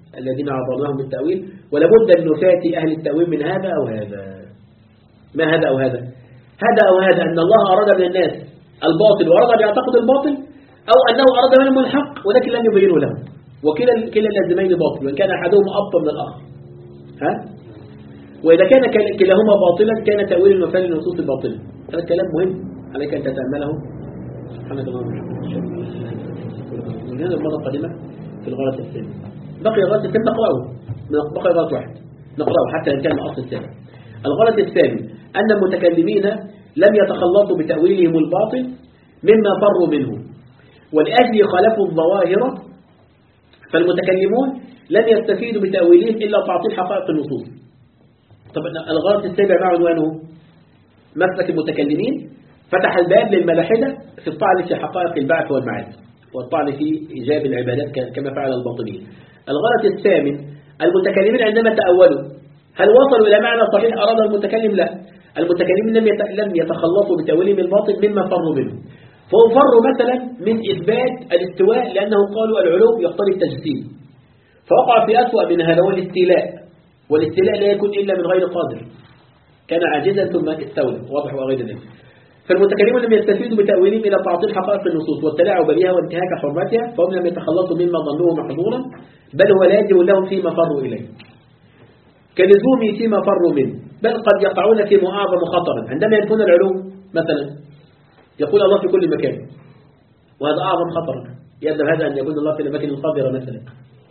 الذين عبرناهم بالتأويل، ولابد أن نفاتي أهل التأويل من هذا أو هذا. ما هذا أو هذا؟ هذا أو هذا أن الله أراد من الناس الباطل وأراد أن يعتقد الباطل، أو أنه أراد منهم الحق ولكن لم يبينه لهم، وكلا كلا اللازمين باطل، وإن كان أحدهم أبطل من الآخر. ها؟ وإذا كان كلاهما باطلا كان تأويل المفعول للنصوص الباطلة. هذا الكلام مهم عليك أن تتأمله. سبحانك اللهم وبحمدك. من هذا المرة القادمة في الغلط الثاني. بقي الغلط الثاني نقرأه، بقي غلط واحد نقرأه حتى إن كان الأصل الثاني. الغلط الثاني أن المتكلمين لم يتخلصوا بتأويلهم الباطل مما فروا منه، ولأجل خالفوا الظواهر فالمتكلمون لم يستفيدوا بتأويلهم إلا تعطيل حقائق النصوص. طبعا الغلط السابع مع عنوانه مسلك المتكلمين فتح الباب للملاحدة في الطعن في حقائق البعث والمعاد، والطعن في إيجاب العبادات كما فعل الباطنيين. الغلط الثامن المتكلمين عندما تأولوا هل وصلوا إلى معنى صحيح أراد المتكلم؟ لا، المتكلمين لم يتخلصوا بتأويلهم الباطل مما فروا منه. فهم فروا مثلا من إثبات الاستواء لأنهم قالوا العلو يقتضي التجسيم، فوقع في أسوأ من هذا هو الاستيلاء، والاستيلاء لا يكون إلا من غير قادر، كان عاجزا ثم استولى، واضح وغير ذلك. فالمتكلمون لم يستفيدوا بتأويلهم إلى تعطيل حقائق النصوص والتلاعب بها وانتهاك حرمتها، فهم لم يتخلصوا مما ظنوه محظورا، بل هو لازم لهم فيما فروا إليه كلزوم فيما فروا منه، بل قد يقعون في أعظم خطرا عندما يكون العلو مثلا يقول الله في كل مكان، وهذا أعظم خطر، يبدأ هذا أن يكون الله في الأماكن القادرة مثلا،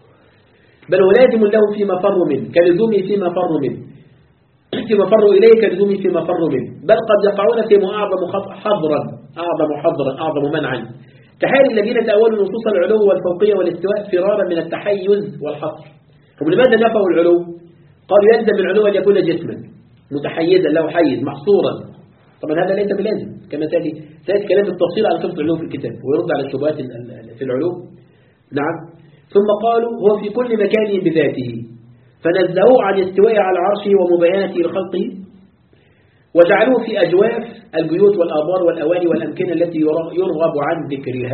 بل هو لازم لهم فيما فروا منه كلزوم فيما فروا منه فيما فروا إليه كلزوم فيما فروا منه، بل قد يقعون في أعظم حظرا أعظم حظرا أعظم منعا كحال الذين تأولوا نصوص العلو والفوقية والاستواء فرارا من التحيز والحصر. هم لماذا نفوا العلو؟ قالوا يلزم العلو أن يكون جسما متحيزا له حيز محصورا. طبعا هذا ليس بلازم، كما سيأتي سيأتي كلام التفصيل على صفة العلو في الكتاب ويرد على الشبهات في العلو. نعم. ثم قالوا هو في كل مكان بذاته، فنزهوه عن استواء على عرشه ومباينته لخلقه، وجعلوه في أجواف البيوت والآبار والأواني والأمكنة التي يرغب عن ذكرها.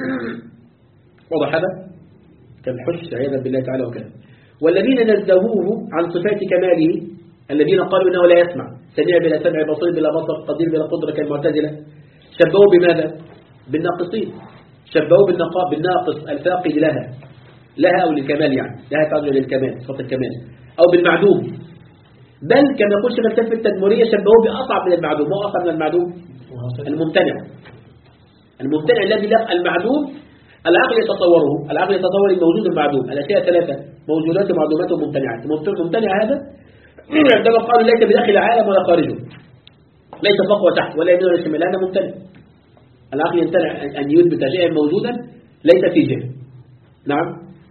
واضح هذا؟ كالحش عياذا بالله تعالى وكذا. والذين نزهوه عن صفات كماله الذين قالوا إنه لا يسمع، سميع بلا سمع، بصير بلا بصر، قدير بلا قدرة كالمعتزلة، شبهوه بماذا؟ بالناقصين، شبهوه بالناقص الفاقد لها لها أو للكمال، يعني لها ترجع للكمال صفة الكمال، أو بالمعدوم، بل كما يقول شيخ الإسلام في التدمرية شبهوه بأصعب من المعدوم. ما أصعب من المعدوم؟ الممتنع. الممتنع الذي لا المعدوم العقل يتصوره، العقل يتصور الموجود المعدوم. الأشياء ثلاثة: موجودات ومعدومات وممتنعات. الممتنع هذا عندما قالوا ليس بداخل العالم ولا خارجه، ليس فوق وتحت ولا يمين ولا شمال، هذا ممتنع. العقل يمتنع أن يثبت شيئا موجودا ليس في جهة. نعم.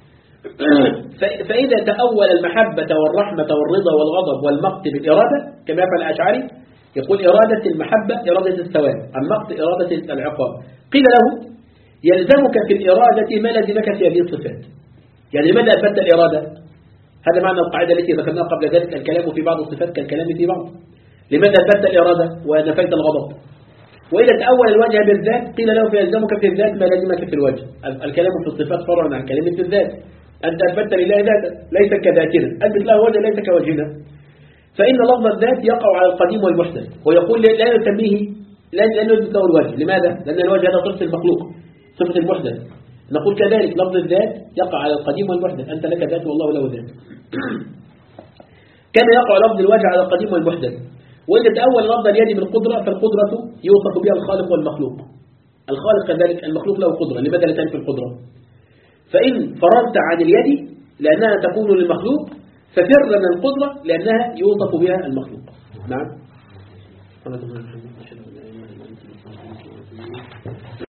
فإذا تأول المحبة والرحمة والرضا والغضب والمقت بالإرادة كما يفعل الأشعري، يقول إرادة المحبة إرادة الثواب، المقت إرادة العقاب، قيل له يلزمك في الإرادة ما لزمك في هذه الصفات. يعني لماذا أثبت الإرادة؟ هذا معنى القاعدة التي ذكرناها قبل ذلك: الكلام في بعض الصفات كالكلام في بعض. لماذا أثبت الإرادة ونفيت الغضب؟ وإذا تأول الوجه بالذات قيل له فيلزمك في الذات ما لزمك في الوجه. الكلام في الصفات فرع عن الكلام في الذات. أنت أثبت لله ذاتا ليس كذاتنا، أثبت له وجه ليس كوجهنا. فإن لفظ الذات يقع على القديم والمحدث، ويقول لا نسميه لا نثبت له الوجه. لماذا؟ لأن الوجه هذا صفة المخلوق، صفة المحدث. نقول كذلك لفظ الذات يقع على القديم والمحدث، أنت لك ذات والله له ذات. كما يقع لفظ الوجه على القديم والمحدث. وإذا تأول لفظ اليد بالقدرة فالقدرة يوصف بها الخالق والمخلوق. الخالق كذلك، المخلوق له قدرة، لماذا لا تنفي القدرة؟ فإن فررت عن اليد لأنها تكون للمخلوق ففر من القدرة لأنها يوصف بها المخلوق. نعم.